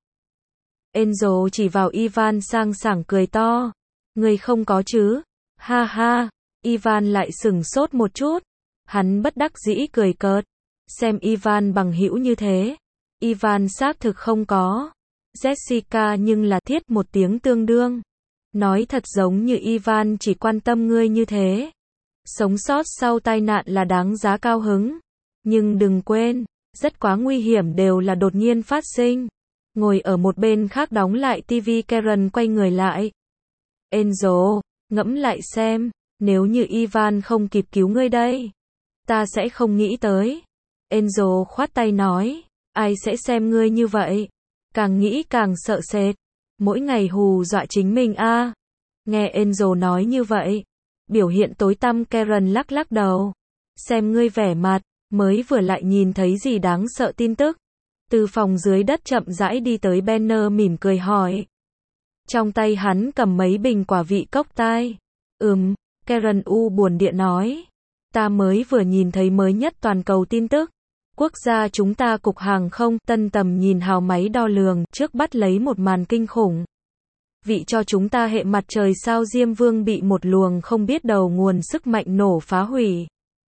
Angel chỉ vào Ivan sang sảng cười to. Ngươi không có chứ? Ha ha, Ivan lại sửng sốt một chút. Hắn bất đắc dĩ cười cợt. Xem Ivan bằng hữu như thế. Ivan xác thực không có. Jessica nhưng là thiết một tiếng tương đương. Nói thật giống như Ivan chỉ quan tâm ngươi như thế. Sống sót sau tai nạn là đáng giá cao hứng. Nhưng đừng quên, rất quá nguy hiểm đều là đột nhiên phát sinh. Ngồi ở một bên khác đóng lại tivi Karen quay người lại. Angel, ngẫm lại xem, nếu như Ivan không kịp cứu ngươi đây. Ta sẽ không nghĩ tới. Angel khoát tay nói, ai sẽ xem ngươi như vậy? Càng nghĩ càng sợ sệt. Mỗi ngày hù dọa chính mình a. À. Nghe Angel nói như vậy. Biểu hiện tối tăm Karen lắc lắc đầu. Xem ngươi vẻ mặt, mới vừa lại nhìn thấy gì đáng sợ tin tức. Từ phòng dưới đất chậm rãi đi tới Banner mỉm cười hỏi. Trong tay hắn cầm mấy bình quả vị cốc tai. Ừm, Karen U buồn điện nói. Ta mới vừa nhìn thấy mới nhất toàn cầu tin tức. Quốc gia chúng ta cục hàng không tân tầm nhìn hào máy đo lường trước bắt lấy một màn kinh khủng. Vị cho chúng ta hệ mặt trời sao Diêm Vương bị một luồng không biết đầu nguồn sức mạnh nổ phá hủy.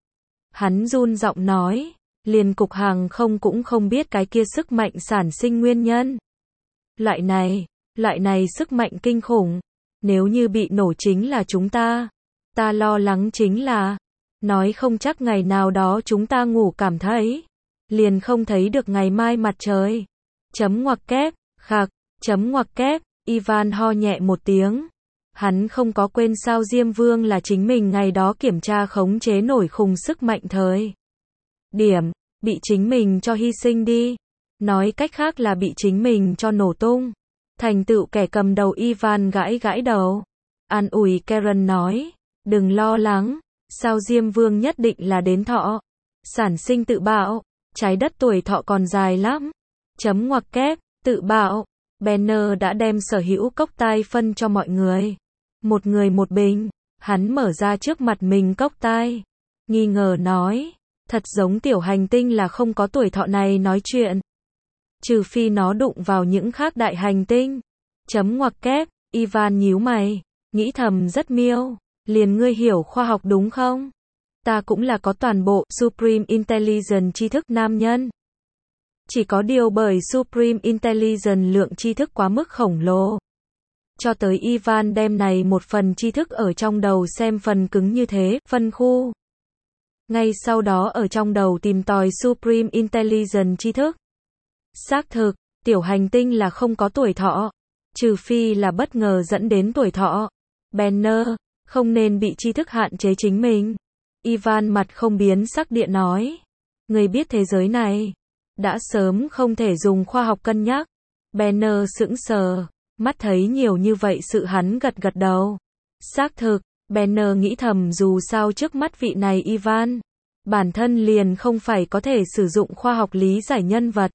Hắn run giọng nói, liền cục hàng không cũng không biết cái kia sức mạnh sản sinh nguyên nhân. Loại này, loại này sức mạnh kinh khủng, nếu như bị nổ chính là chúng ta. Ta lo lắng chính là, nói không chắc ngày nào đó chúng ta ngủ cảm thấy, liền không thấy được ngày mai mặt trời. Chấm ngoặc kép, khạc, chấm ngoặc kép, Ivan ho nhẹ một tiếng. Hắn không có quên sao Diêm Vương là chính mình ngày đó kiểm tra khống chế nổi khủng sức mạnh thời điểm, bị chính mình cho hy sinh đi. Nói cách khác là bị chính mình cho nổ tung. Thành tựu kẻ cầm đầu Ivan gãi gãi đầu. An ủi Karen nói, đừng lo lắng, sao Diêm Vương nhất định là đến thọ. Sản sinh tự bạo, trái đất tuổi thọ còn dài lắm. Chấm ngoặc kép, tự bạo. Banner đã đem sở hữu cốc tai phân cho mọi người. Một người một bình. Hắn mở ra trước mặt mình cốc tai. Nghi ngờ nói, thật giống tiểu hành tinh là không có tuổi thọ này nói chuyện. Trừ phi nó đụng vào những khác đại hành tinh. Chấm ngoặc kép, Ivan nhíu mày, nghĩ thầm rất miêu. Liền ngươi hiểu khoa học đúng không? Ta cũng là có toàn bộ Supreme Intelligence tri thức nam nhân. Chỉ có điều bởi Supreme Intelligence lượng tri thức quá mức khổng lồ. Cho tới Ivan đem này một phần tri thức ở trong đầu xem phần cứng như thế, phân khu. Ngay sau đó ở trong đầu tìm tòi Supreme Intelligence tri thức. Xác thực, tiểu hành tinh là không có tuổi thọ. Trừ phi là bất ngờ dẫn đến tuổi thọ. Banner, không nên bị tri thức hạn chế chính mình. Ivan mặt không biến sắc địa nói. Người biết thế giới này đã sớm không thể dùng khoa học cân nhắc. Banner sững sờ, mắt thấy nhiều như vậy sự hắn gật gật đầu. Xác thực, Banner nghĩ thầm dù sao trước mắt vị này Ivan, bản thân liền không phải có thể sử dụng khoa học lý giải nhân vật.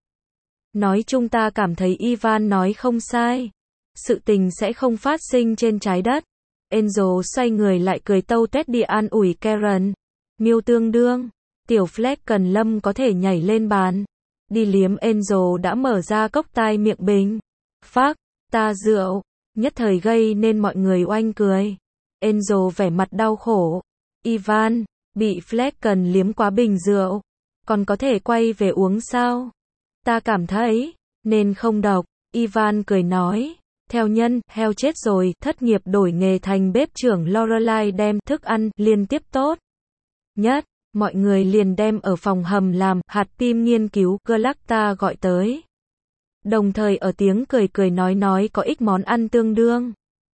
Nói chung ta cảm thấy Ivan nói không sai. Sự tình sẽ không phát sinh trên trái đất. Angel xoay người lại cười tâu tuét địa an ủi Karen. Miêu tương đương, tiểu Fleck cần lâm có thể nhảy lên bàn. Đi liếm Angel đã mở ra cốc tai miệng bình. Phác, ta rượu, nhất thời gây nên mọi người oanh cười. Angel vẻ mặt đau khổ. Ivan, bị Fleck cần liếm quá bình rượu. Còn có thể quay về uống sao? Ta cảm thấy, nên không độc. Ivan cười nói. Theo nhân, heo chết rồi, thất nghiệp đổi nghề thành bếp trưởng Lorelai đem thức ăn liên tiếp tốt nhất. Mọi người liền đem ở phòng hầm làm hạt tim nghiên cứu Galacta gọi tới. Đồng thời ở tiếng cười cười nói nói có ích món ăn tương đương.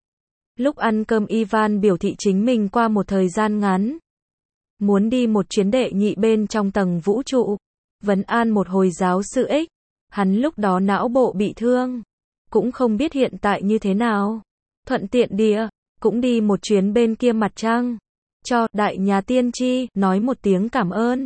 Lúc ăn cơm Ivan biểu thị chính mình qua một thời gian ngắn muốn đi một chuyến đệ nhị bên trong tầng vũ trụ, vấn an một hồi giáo sư X. Hắn lúc đó não bộ bị thương, cũng không biết hiện tại như thế nào. Thuận tiện địa, cũng đi một chuyến bên kia mặt trăng. Cho đại nhà tiên tri nói một tiếng cảm ơn.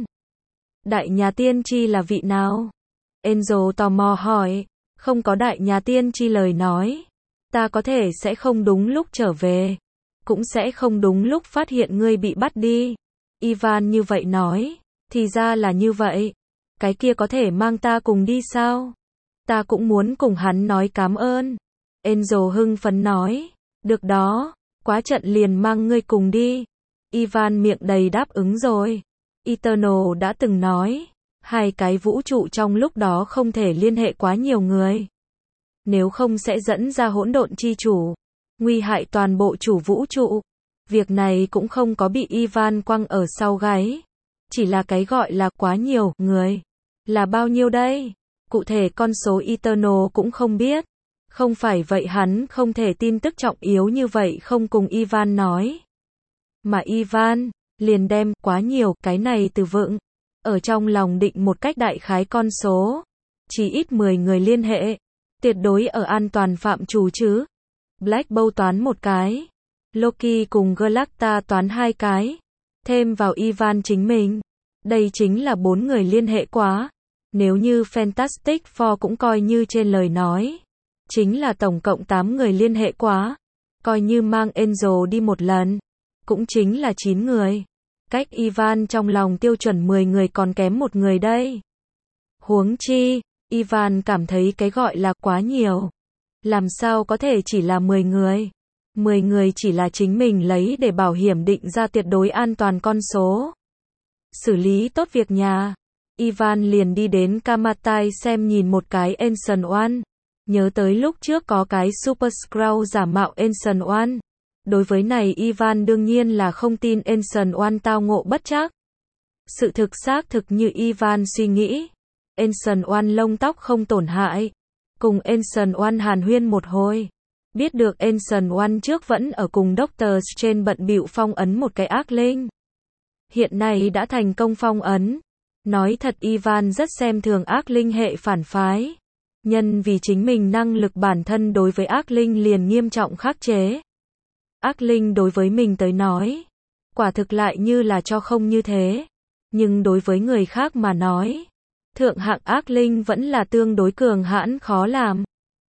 Đại nhà tiên tri là vị nào? Angel tò mò hỏi. Không có đại nhà tiên tri lời nói. Ta có thể sẽ không đúng lúc trở về. Cũng sẽ không đúng lúc phát hiện ngươi bị bắt đi. Ivan như vậy nói. Thì ra là như vậy. Cái kia có thể mang ta cùng đi sao? Ta cũng muốn cùng hắn nói cảm ơn. Angel hưng phấn nói. Được đó, quá trận liền mang ngươi cùng đi. Ivan miệng đầy đáp ứng rồi. Eternal đã từng nói, hai cái vũ trụ trong lúc đó không thể liên hệ quá nhiều người. Nếu không sẽ dẫn ra hỗn độn chi chủ, nguy hại toàn bộ chủ vũ trụ. Việc này cũng không có bị Ivan quăng ở sau gáy. Chỉ là cái gọi là quá nhiều người. Là bao nhiêu đây? Cụ thể con số Eternal cũng không biết. Không phải vậy hắn không thể tin tức trọng yếu như vậy không cùng Ivan nói. Mà Ivan liền đem quá nhiều cái này từ vựng ở trong lòng định một cách đại khái con số. Chỉ ít mười người liên hệ. Tuyệt đối ở an toàn phạm trù chứ. Black Bolt toán một cái. Loki cùng Galacta toán hai cái. Thêm vào Ivan chính mình. Đây chính là bốn người liên hệ quá. Nếu như Fantastic Four cũng coi như trên lời nói. Chính là tổng cộng tám người liên hệ quá. Coi như mang Angel đi một lần. Cũng chính là chín người. Cách Ivan trong lòng tiêu chuẩn mười người còn kém một người đây. Huống chi, Ivan cảm thấy cái gọi là quá nhiều. Làm sao có thể chỉ là mười người? mười người chỉ là chính mình lấy để bảo hiểm định ra tuyệt đối an toàn con số. Xử lý tốt việc nhà. Ivan liền đi đến Kamatai xem nhìn một cái Ancient One. Nhớ tới lúc trước có cái Super Skrull giả mạo Ancient One. Đối với này Ivan đương nhiên là không tin Ancient One tao ngộ bất trắc. Sự thực xác thực như Ivan suy nghĩ. Ancient One lông tóc không tổn hại. Cùng Ancient One hàn huyên một hồi. Biết được Ancient One trước vẫn ở cùng Doctor Strange bận bịu phong ấn một cái ác linh. Hiện nay đã thành công phong ấn. Nói thật Ivan rất xem thường ác linh hệ phản phái. Nhân vì chính mình năng lực bản thân đối với ác linh liền nghiêm trọng khắc chế. Ác linh đối với mình tới nói, quả thực lại như là cho không như thế. Nhưng đối với người khác mà nói, thượng hạng ác linh vẫn là tương đối cường hãn khó làm.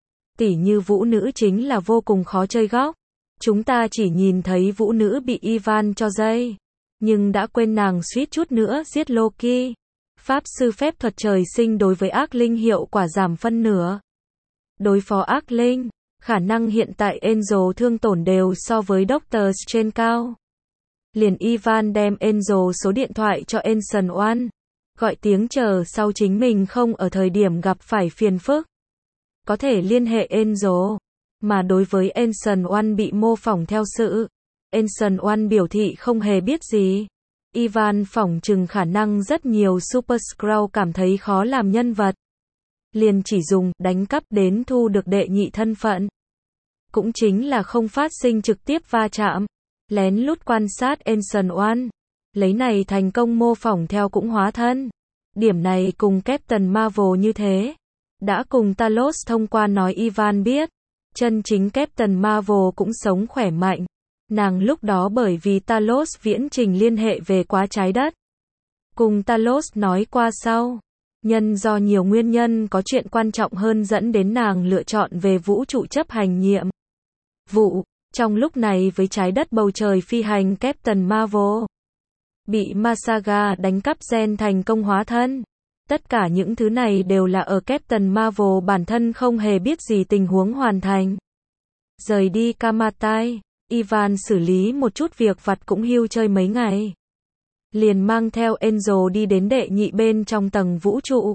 Tỉ như vũ nữ chính là vô cùng khó chơi góc. Chúng ta chỉ nhìn thấy vũ nữ bị Ivan cho dây. Nhưng đã quên nàng suýt chút nữa giết Loki. Pháp sư phép thuật trời sinh đối với ác linh hiệu quả giảm phân nửa. Đối phó ác linh, khả năng hiện tại Angel thương tổn đều so với Doctor Strange cao. Liền Ivan đem Angel số điện thoại cho Ancient One. Gọi tiếng chờ sau chính mình không ở thời điểm gặp phải phiền phức. Có thể liên hệ Angel. Mà đối với Ancient One bị mô phỏng theo sự. Ancient One biểu thị không hề biết gì. Ivan phỏng chừng khả năng rất nhiều Super Skrull cảm thấy khó làm nhân vật. Liền chỉ dùng đánh cắp đến thu được đệ nhị thân phận. Cũng chính là không phát sinh trực tiếp va chạm. Lén lút quan sát Ancient One. Lấy này thành công mô phỏng theo cũng hóa thân. Điểm này cùng Captain Marvel như thế. Đã cùng Talos thông qua nói Ivan biết. Chân chính Captain Marvel cũng sống khỏe mạnh. Nàng lúc đó bởi vì Talos viễn trình liên hệ về quá trái đất. Cùng Talos nói qua sau. Nhân do nhiều nguyên nhân có chuyện quan trọng hơn dẫn đến nàng lựa chọn về vũ trụ chấp hành nhiệm vụ. Trong lúc này với trái đất bầu trời phi hành Captain Marvel. Bị Masaga đánh cắp gen thành công hóa thân. Tất cả những thứ này đều là ở Captain Marvel bản thân không hề biết gì tình huống hoàn thành. Rời đi Kamatai. Ivan xử lý một chút việc vặt cũng hưu chơi mấy ngày. Liền mang theo Angel đi đến đệ nhị bên trong tầng vũ trụ.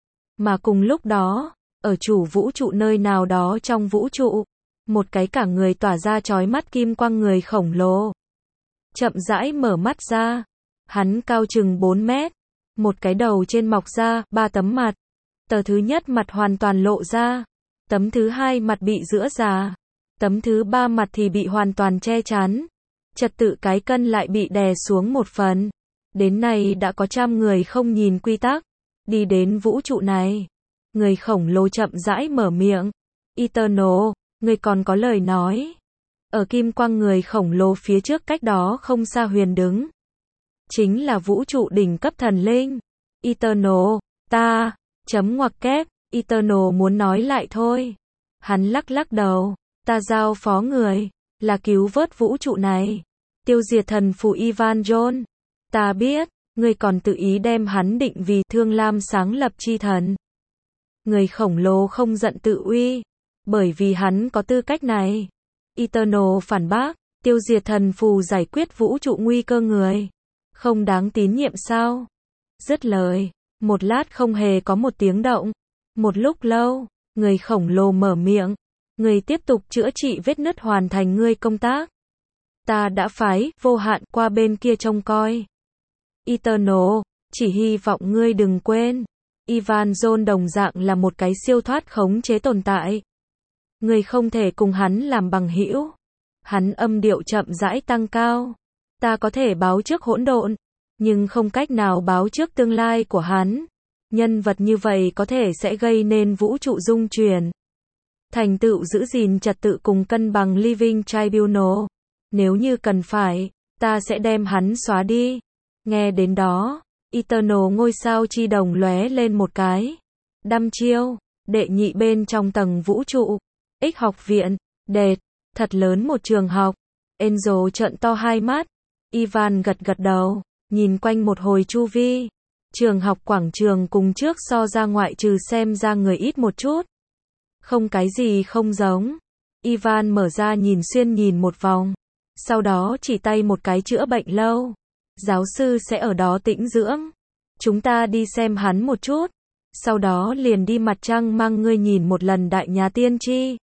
Mà cùng lúc đó, ở chủ vũ trụ nơi nào đó trong vũ trụ, một cái cả người tỏa ra chói mắt kim quang người khổng lồ. Chậm rãi mở mắt ra. Hắn cao chừng bốn mét. Một cái đầu trên mọc ra, ba tấm mặt. Tờ thứ nhất mặt hoàn toàn lộ ra. Tấm thứ hai mặt bị giữa ra. Tấm thứ ba mặt thì bị hoàn toàn che chắn. Trật tự cái cân lại bị đè xuống một phần. Đến nay đã có trăm người không nhìn quy tắc. Đi đến vũ trụ này. Người khổng lồ chậm rãi mở miệng. Eternal, người còn có lời nói. Ở kim quang người khổng lồ phía trước cách đó không xa Huyền đứng. Chính là vũ trụ đỉnh cấp thần linh. Eternal, ta, chấm ngoặc kép, Eternal muốn nói lại thôi. Hắn lắc lắc đầu, ta giao phó người, là cứu vớt vũ trụ này. Tiêu diệt thần phù Ivan John. Ta biết, người còn tự ý đem hắn định vì Thương Lam sáng lập chi thần. Người khổng lồ không giận tự uy, bởi vì hắn có tư cách này. Eternal phản bác, tiêu diệt thần phù giải quyết vũ trụ nguy cơ người. Không đáng tín nhiệm sao? Dứt lời, một lát không hề có một tiếng động. Một lúc lâu, người khổng lồ mở miệng. Người tiếp tục chữa trị vết nứt hoàn thành ngươi công tác. Ta đã phái vô hạn qua bên kia trông coi. Eternal, chỉ hy vọng ngươi đừng quên. Ivan John đồng dạng là một cái siêu thoát khống chế tồn tại. Ngươi không thể cùng hắn làm bằng hữu. Hắn âm điệu chậm rãi tăng cao. Ta có thể báo trước hỗn độn, nhưng không cách nào báo trước tương lai của hắn. Nhân vật như vậy có thể sẽ gây nên vũ trụ rung chuyển. Thành tựu giữ gìn trật tự cùng cân bằng Living Tribunal. Nếu như cần phải, ta sẽ đem hắn xóa đi. Nghe đến đó, Eternal ngôi sao chi đồng lóe lên một cái. Đăm chiêu, đệ nhị bên trong tầng vũ trụ. X học viện, đệt, thật lớn một trường học. Angel trợn to hai mắt. Ivan gật gật đầu, nhìn quanh một hồi chu vi. Trường học quảng trường cùng trước so ra ngoại trừ xem ra người ít một chút. Không cái gì không giống. Ivan mở ra nhìn xuyên nhìn một vòng. Sau đó chỉ tay một cái chữa bệnh lâu. Giáo sư sẽ ở đó tĩnh dưỡng. Chúng ta đi xem hắn một chút. Sau đó liền đi mặt trăng mang ngươi nhìn một lần đại nhà tiên tri.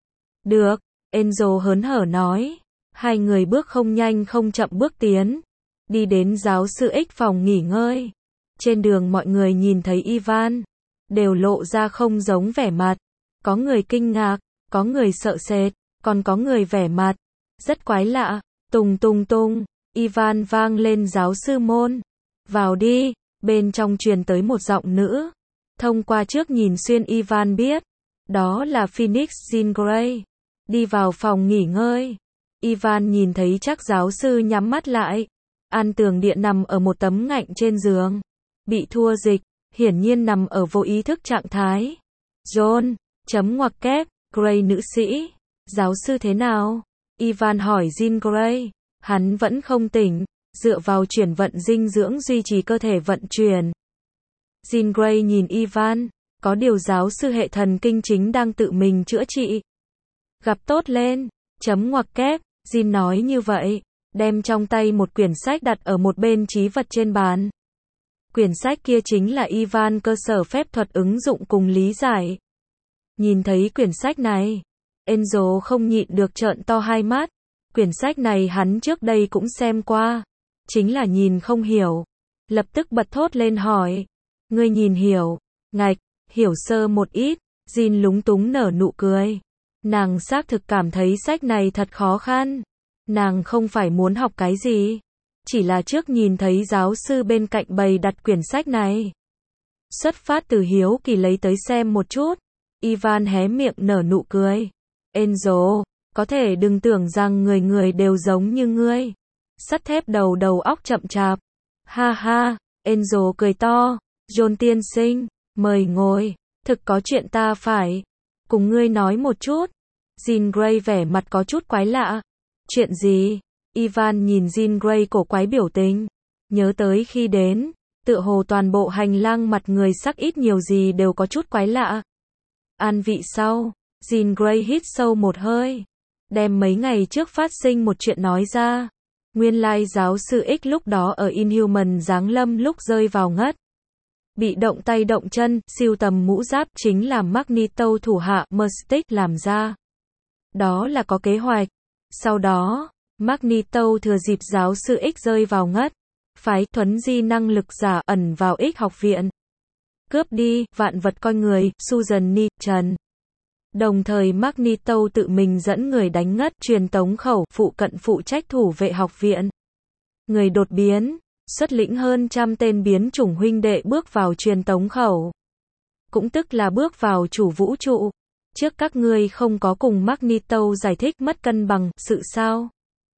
Được, Angel hớn hở nói. Hai người bước không nhanh không chậm bước tiến. Đi đến giáo sư X phòng nghỉ ngơi. Trên đường mọi người nhìn thấy Ivan. Đều lộ ra không giống vẻ mặt. Có người kinh ngạc, có người sợ sệt, còn có người vẻ mặt. Rất quái lạ, tùng tùng tùng. Ivan vang lên giáo sư môn. Vào đi, bên trong truyền tới một giọng nữ. Thông qua trước nhìn xuyên Ivan biết. Đó là Phoenix Jean Grey. Đi vào phòng nghỉ ngơi. Ivan nhìn thấy chắc giáo sư nhắm mắt lại. An tường điện nằm ở một tấm ngạnh trên giường. Bị thua dịch, hiển nhiên nằm ở vô ý thức trạng thái. John, chấm ngoặc kép, Grey nữ sĩ. Giáo sư thế nào? Ivan hỏi Jean Grey. Hắn vẫn không tỉnh, dựa vào chuyển vận dinh dưỡng duy trì cơ thể vận chuyển. Jean Grey nhìn Ivan, có điều giáo sư hệ thần kinh chính đang tự mình chữa trị. Gặp tốt lên, chấm ngoặc kép, Jean nói như vậy, đem trong tay một quyển sách đặt ở một bên trí vật trên bàn. Quyển sách kia chính là Ivan cơ sở phép thuật ứng dụng cùng lý giải. Nhìn thấy quyển sách này, Angel không nhịn được trợn to hai mắt. Quyển sách này hắn trước đây cũng xem qua. Chính là nhìn không hiểu. Lập tức bật thốt lên hỏi. Ngươi nhìn hiểu. Ngạch, hiểu sơ một ít. Jean lúng túng nở nụ cười. Nàng xác thực cảm thấy sách này thật khó khăn. Nàng không phải muốn học cái gì. Chỉ là trước nhìn thấy giáo sư bên cạnh bày đặt quyển sách này. Xuất phát từ hiếu kỳ lấy tới xem một chút. Ivan hé miệng nở nụ cười. Angel, có thể đừng tưởng rằng người người đều giống như ngươi. Sắt thép đầu đầu óc chậm chạp. Ha ha, Angel cười to. John tiên sinh, mời ngồi. Thực có chuyện ta phải cùng ngươi nói một chút. Jean Grey vẻ mặt có chút quái lạ. Chuyện gì? Ivan nhìn Jean Grey cổ quái biểu tình. Nhớ tới khi đến, tựa hồ toàn bộ hành lang mặt người sắc ít nhiều gì đều có chút quái lạ. An vị sau, Jean Grey hít sâu một hơi. Đem mấy ngày trước phát sinh một chuyện nói ra. Nguyên lai giáo sư X lúc đó ở Inhuman giáng lâm lúc rơi vào ngất. Bị động tay động chân, siêu tầm mũ giáp chính là Magneto thủ hạ Mystique làm ra. Đó là có kế hoạch. Sau đó, Magneto thừa dịp giáo sư X rơi vào ngất. Phái thuấn di năng lực giả ẩn vào X học viện. Cướp đi, vạn vật coi người, Susan Ni, Trần. Đồng thời Magneto tự mình dẫn người đánh ngất truyền tống khẩu, phụ cận phụ trách thủ vệ học viện. Người đột biến, xuất lĩnh hơn trăm tên biến chủng huynh đệ bước vào truyền tống khẩu. Cũng tức là bước vào chủ vũ trụ. Trước các ngươi không có cùng Magneto giải thích mất cân bằng, sự sao?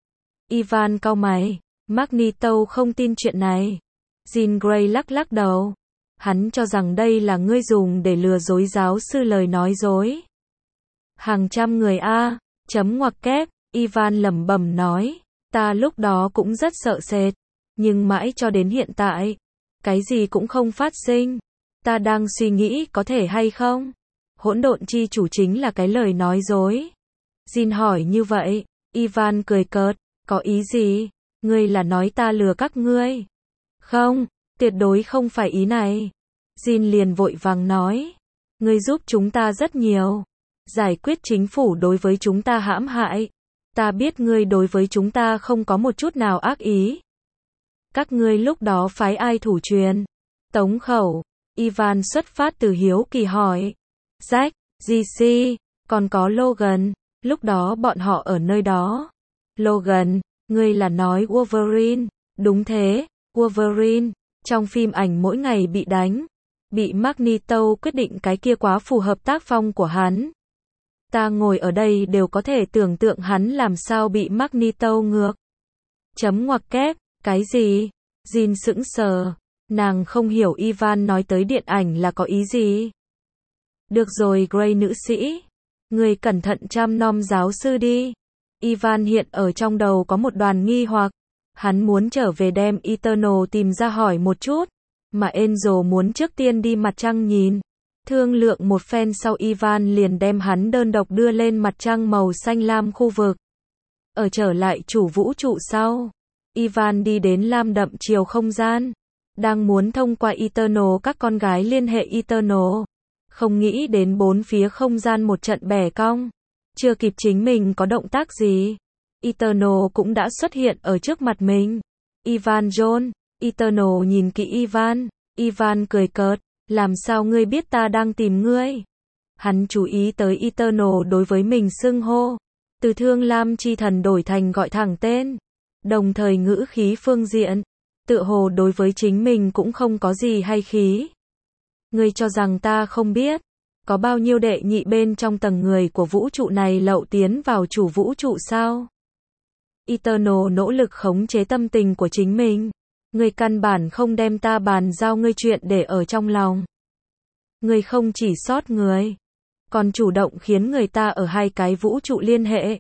Ivan cau mày. Magneto không tin chuyện này. Jean Grey lắc lắc đầu. Hắn cho rằng đây là ngươi dùng để lừa dối giáo sư lời nói dối. Hàng trăm người a, chấm ngoặc kép, Ivan lẩm bẩm nói. Ta lúc đó cũng rất sợ sệt. Nhưng mãi cho đến hiện tại, cái gì cũng không phát sinh. Ta đang suy nghĩ có thể hay không? Hỗn độn chi chủ chính là cái lời nói dối. Jean hỏi như vậy, Ivan cười cợt, có ý gì? Ngươi là nói ta lừa các ngươi? Không, tuyệt đối không phải ý này. Jean liền vội vàng nói, ngươi giúp chúng ta rất nhiều. Giải quyết chính phủ đối với chúng ta hãm hại. Ta biết ngươi đối với chúng ta không có một chút nào ác ý. Các ngươi lúc đó phái ai thủ truyền? Tống khẩu. Ivan xuất phát từ hiếu kỳ hỏi. Jack, giê xê, còn có Logan. Lúc đó bọn họ ở nơi đó. Logan, ngươi là nói Wolverine. Đúng thế, Wolverine. Trong phim ảnh mỗi ngày bị đánh. Bị Magneto quyết định cái kia quá phù hợp tác phong của hắn. Ta ngồi ở đây đều có thể tưởng tượng hắn làm sao bị Magneto ngược. Chấm ngoặc kép, cái gì? Jean sững sờ. Nàng không hiểu Ivan nói tới điện ảnh là có ý gì. Được rồi Grey nữ sĩ. Người cẩn thận chăm nom giáo sư đi. Ivan hiện ở trong đầu có một đoàn nghi hoặc. Hắn muốn trở về đem Eternal tìm ra hỏi một chút. Mà Angel muốn trước tiên đi mặt trăng nhìn. Thương lượng một phen sau Ivan liền đem hắn đơn độc đưa lên mặt trăng màu xanh lam khu vực. Ở trở lại chủ vũ trụ sau. Ivan đi đến lam đậm chiều không gian. Đang muốn thông qua Eternal các con gái liên hệ Eternal. Không nghĩ đến bốn phía không gian một trận bẻ cong. Chưa kịp chính mình có động tác gì. Eternal cũng đã xuất hiện ở trước mặt mình. Ivan John. Eternal nhìn kỹ Ivan. Ivan cười cợt. Làm sao ngươi biết ta đang tìm ngươi? Hắn chú ý tới Eternal đối với mình xưng hô. Từ thương lam chi thần đổi thành gọi thẳng tên. Đồng thời ngữ khí phương diện. Tựa hồ đối với chính mình cũng không có gì hay khí. Ngươi cho rằng ta không biết. Có bao nhiêu đệ nhị bên trong tầng người của vũ trụ này lậu tiến vào chủ vũ trụ sao? Eternal nỗ lực khống chế tâm tình của chính mình. Ngươi căn bản không đem ta bàn giao ngươi chuyện để ở trong lòng. Ngươi không chỉ sót người, còn chủ động khiến người ta ở hai cái vũ trụ liên hệ.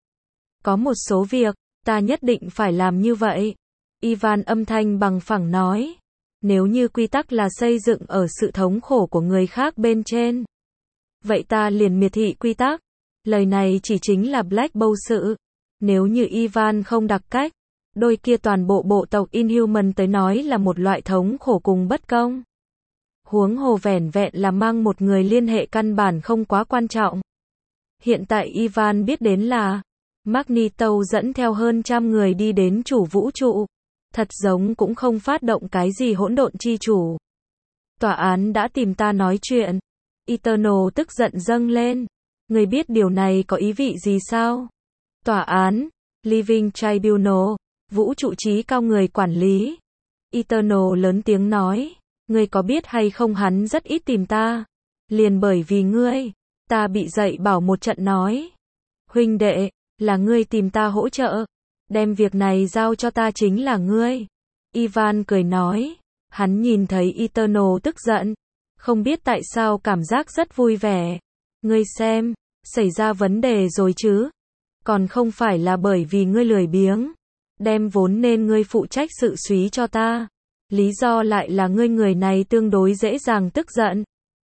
Có một số việc, ta nhất định phải làm như vậy. Ivan âm thanh bằng phẳng nói. Nếu như quy tắc là xây dựng ở sự thống khổ của người khác bên trên. Vậy ta liền miệt thị quy tắc. Lời này chỉ chính là Black Bolt sự. Nếu như Ivan không đặc cách. Đôi kia toàn bộ bộ tộc Inhuman tới nói là một loại thống khổ cùng bất công. Huống hồ vẻn vẹn là mang một người liên hệ căn bản không quá quan trọng. Hiện tại Ivan biết đến là Magneto dẫn theo hơn trăm người đi đến chủ vũ trụ. Thật giống cũng không phát động cái gì hỗn độn chi chủ. Tòa án đã tìm ta nói chuyện. Eternal tức giận dâng lên. Người biết điều này có ý vị gì sao? Tòa án, Living Tribunal, vũ trụ trí cao người quản lý. Eternal lớn tiếng nói. Ngươi có biết hay không hắn rất ít tìm ta. Liền bởi vì ngươi, ta bị dạy bảo một trận nói. Huynh đệ, là ngươi tìm ta hỗ trợ. Đem việc này giao cho ta chính là ngươi. Ivan cười nói. Hắn nhìn thấy Eternal tức giận. Không biết tại sao cảm giác rất vui vẻ. Ngươi xem, xảy ra vấn đề rồi chứ. Còn không phải là bởi vì ngươi lười biếng. Đem vốn nên ngươi phụ trách sự súy cho ta. Lý do lại là ngươi người này tương đối dễ dàng tức giận.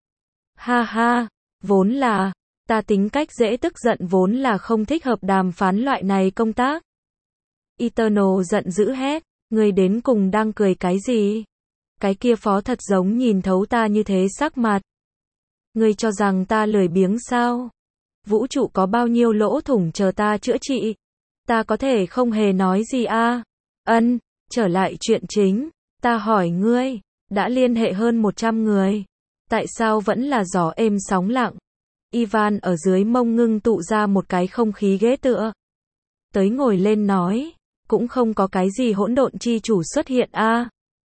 Ha ha, vốn là, ta tính cách dễ tức giận vốn là không thích hợp đàm phán loại này công tác. Eternal giận dữ hét, ngươi đến cùng đang cười cái gì? Cái kia phó thật giống nhìn thấu ta như thế sắc mặt. Ngươi cho rằng ta lười biếng sao? Vũ trụ có bao nhiêu lỗ thủng chờ ta chữa trị? Ta có thể không hề nói gì a? Ân, trở lại chuyện chính. Ta hỏi ngươi, đã liên hệ hơn một trăm người. Tại sao vẫn là gió êm sóng lặng? Ivan ở dưới mông ngưng tụ ra một cái không khí ghế tựa. Tới ngồi lên nói, cũng không có cái gì hỗn độn chi chủ xuất hiện a. À.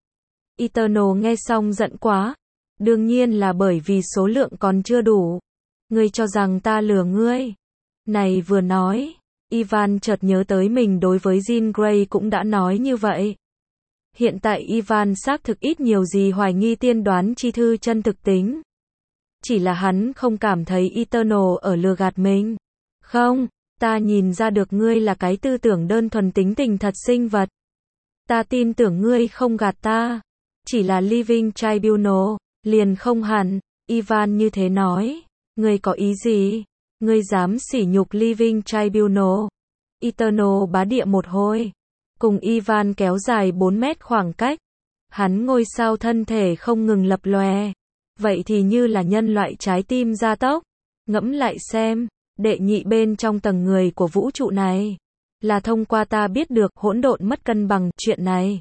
Eternal nghe xong giận quá. Đương nhiên là bởi vì số lượng còn chưa đủ. Ngươi cho rằng ta lừa ngươi. Này vừa nói, Ivan chợt nhớ tới mình đối với Jean Grey cũng đã nói như vậy. Hiện tại Ivan xác thực ít nhiều gì hoài nghi tiên đoán chi thư chân thực tính. Chỉ là hắn không cảm thấy Eternal ở lừa gạt mình. Không, ta nhìn ra được ngươi là cái tư tưởng đơn thuần tính tình thật sinh vật. Ta tin tưởng ngươi không gạt ta. Chỉ là Living Tribunal, liền không hẳn. Ivan như thế nói. Ngươi có ý gì? Ngươi dám sỉ nhục Living Tribunal? Eternal bá địa một hồi. Cùng Ivan kéo dài bốn mét khoảng cách. Hắn ngôi sao thân thể không ngừng lập lòe. Vậy thì như là nhân loại trái tim gia tốc. Ngẫm lại xem, đệ nhị bên trong tầng người của vũ trụ này. Là thông qua ta biết được hỗn độn mất cân bằng chuyện này.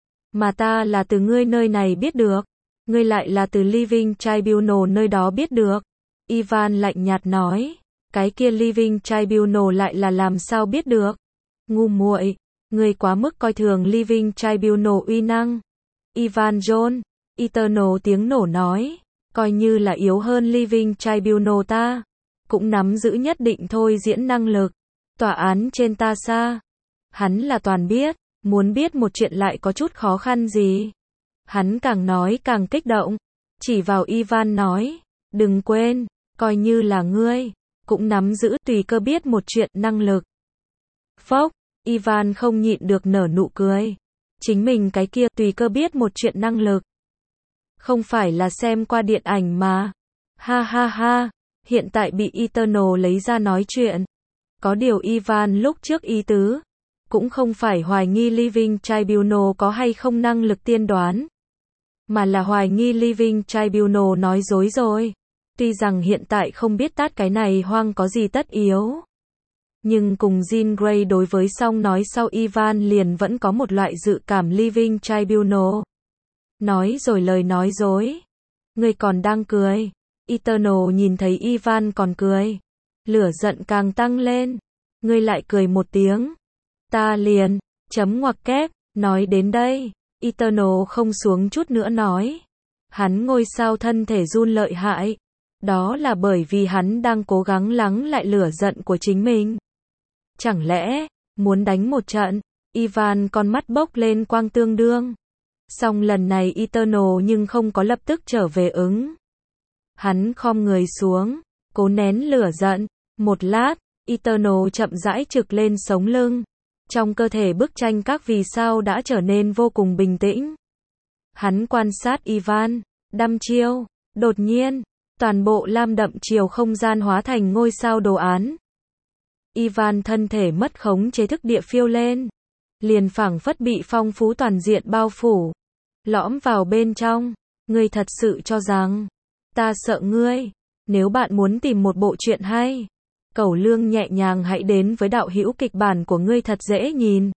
Mà ta là từ ngươi nơi này biết được. Ngươi lại là từ Living Tribunal nơi đó biết được. Ivan lạnh nhạt nói. Cái kia Living Tribunal lại là làm sao biết được? Ngu muội, ngươi quá mức coi thường Living Tribunal uy năng. Ivan John, Eternal tiếng nổ nói. Coi như là yếu hơn Living Tribunal ta. Cũng nắm giữ nhất định thôi diễn năng lực. Tòa án trên ta xa. Hắn là toàn biết. Muốn biết một chuyện lại có chút khó khăn gì. Hắn càng nói càng kích động. Chỉ vào Ivan nói. Đừng quên, coi như là ngươi. Cũng nắm giữ tùy cơ biết một chuyện năng lực. Phốc, Ivan không nhịn được nở nụ cười. Chính mình cái kia tùy cơ biết một chuyện năng lực. Không phải là xem qua điện ảnh mà. Ha ha ha, hiện tại bị Eternal lấy ra nói chuyện. Có điều Ivan lúc trước ý tứ. Cũng không phải hoài nghi Living Tribunal có hay không năng lực tiên đoán. Mà là hoài nghi Living Tribunal nói dối rồi. Tuy rằng hiện tại không biết tát cái này hoang có gì tất yếu. Nhưng cùng Jean Grey đối với song nói sau Ivan liền vẫn có một loại dự cảm Living Tribunal. Nói rồi lời nói dối. Ngươi còn đang cười. Eternal nhìn thấy Ivan còn cười. Lửa giận càng tăng lên. Ngươi lại cười một tiếng. Ta liền, chấm ngoặc kép, nói đến đây. Eternal không xuống chút nữa nói. Hắn ngôi sao thân thể run lợi hại. Đó là bởi vì hắn đang cố gắng lắng lại lửa giận của chính mình. Chẳng lẽ, muốn đánh một trận, Ivan con mắt bốc lên quang tương đương. Song lần này Eternal nhưng không có lập tức trở về ứng. Hắn khom người xuống, cố nén lửa giận. Một lát, Eternal chậm rãi trực lên sống lưng. Trong cơ thể bức tranh các vì sao đã trở nên vô cùng bình tĩnh. Hắn quan sát Ivan, đăm chiêu, đột nhiên. Toàn bộ lam đậm chiều không gian hóa thành ngôi sao đồ án. Ivan thân thể mất khống chế thức địa phiêu lên. Liền phảng phất bị phong phú toàn diện bao phủ. Lõm vào bên trong. Ngươi thật sự cho rằng. Ta sợ ngươi. Nếu bạn muốn tìm một bộ truyện hay. Cẩu lương nhẹ nhàng hãy đến với đạo hữu kịch bản của ngươi thật dễ nhìn.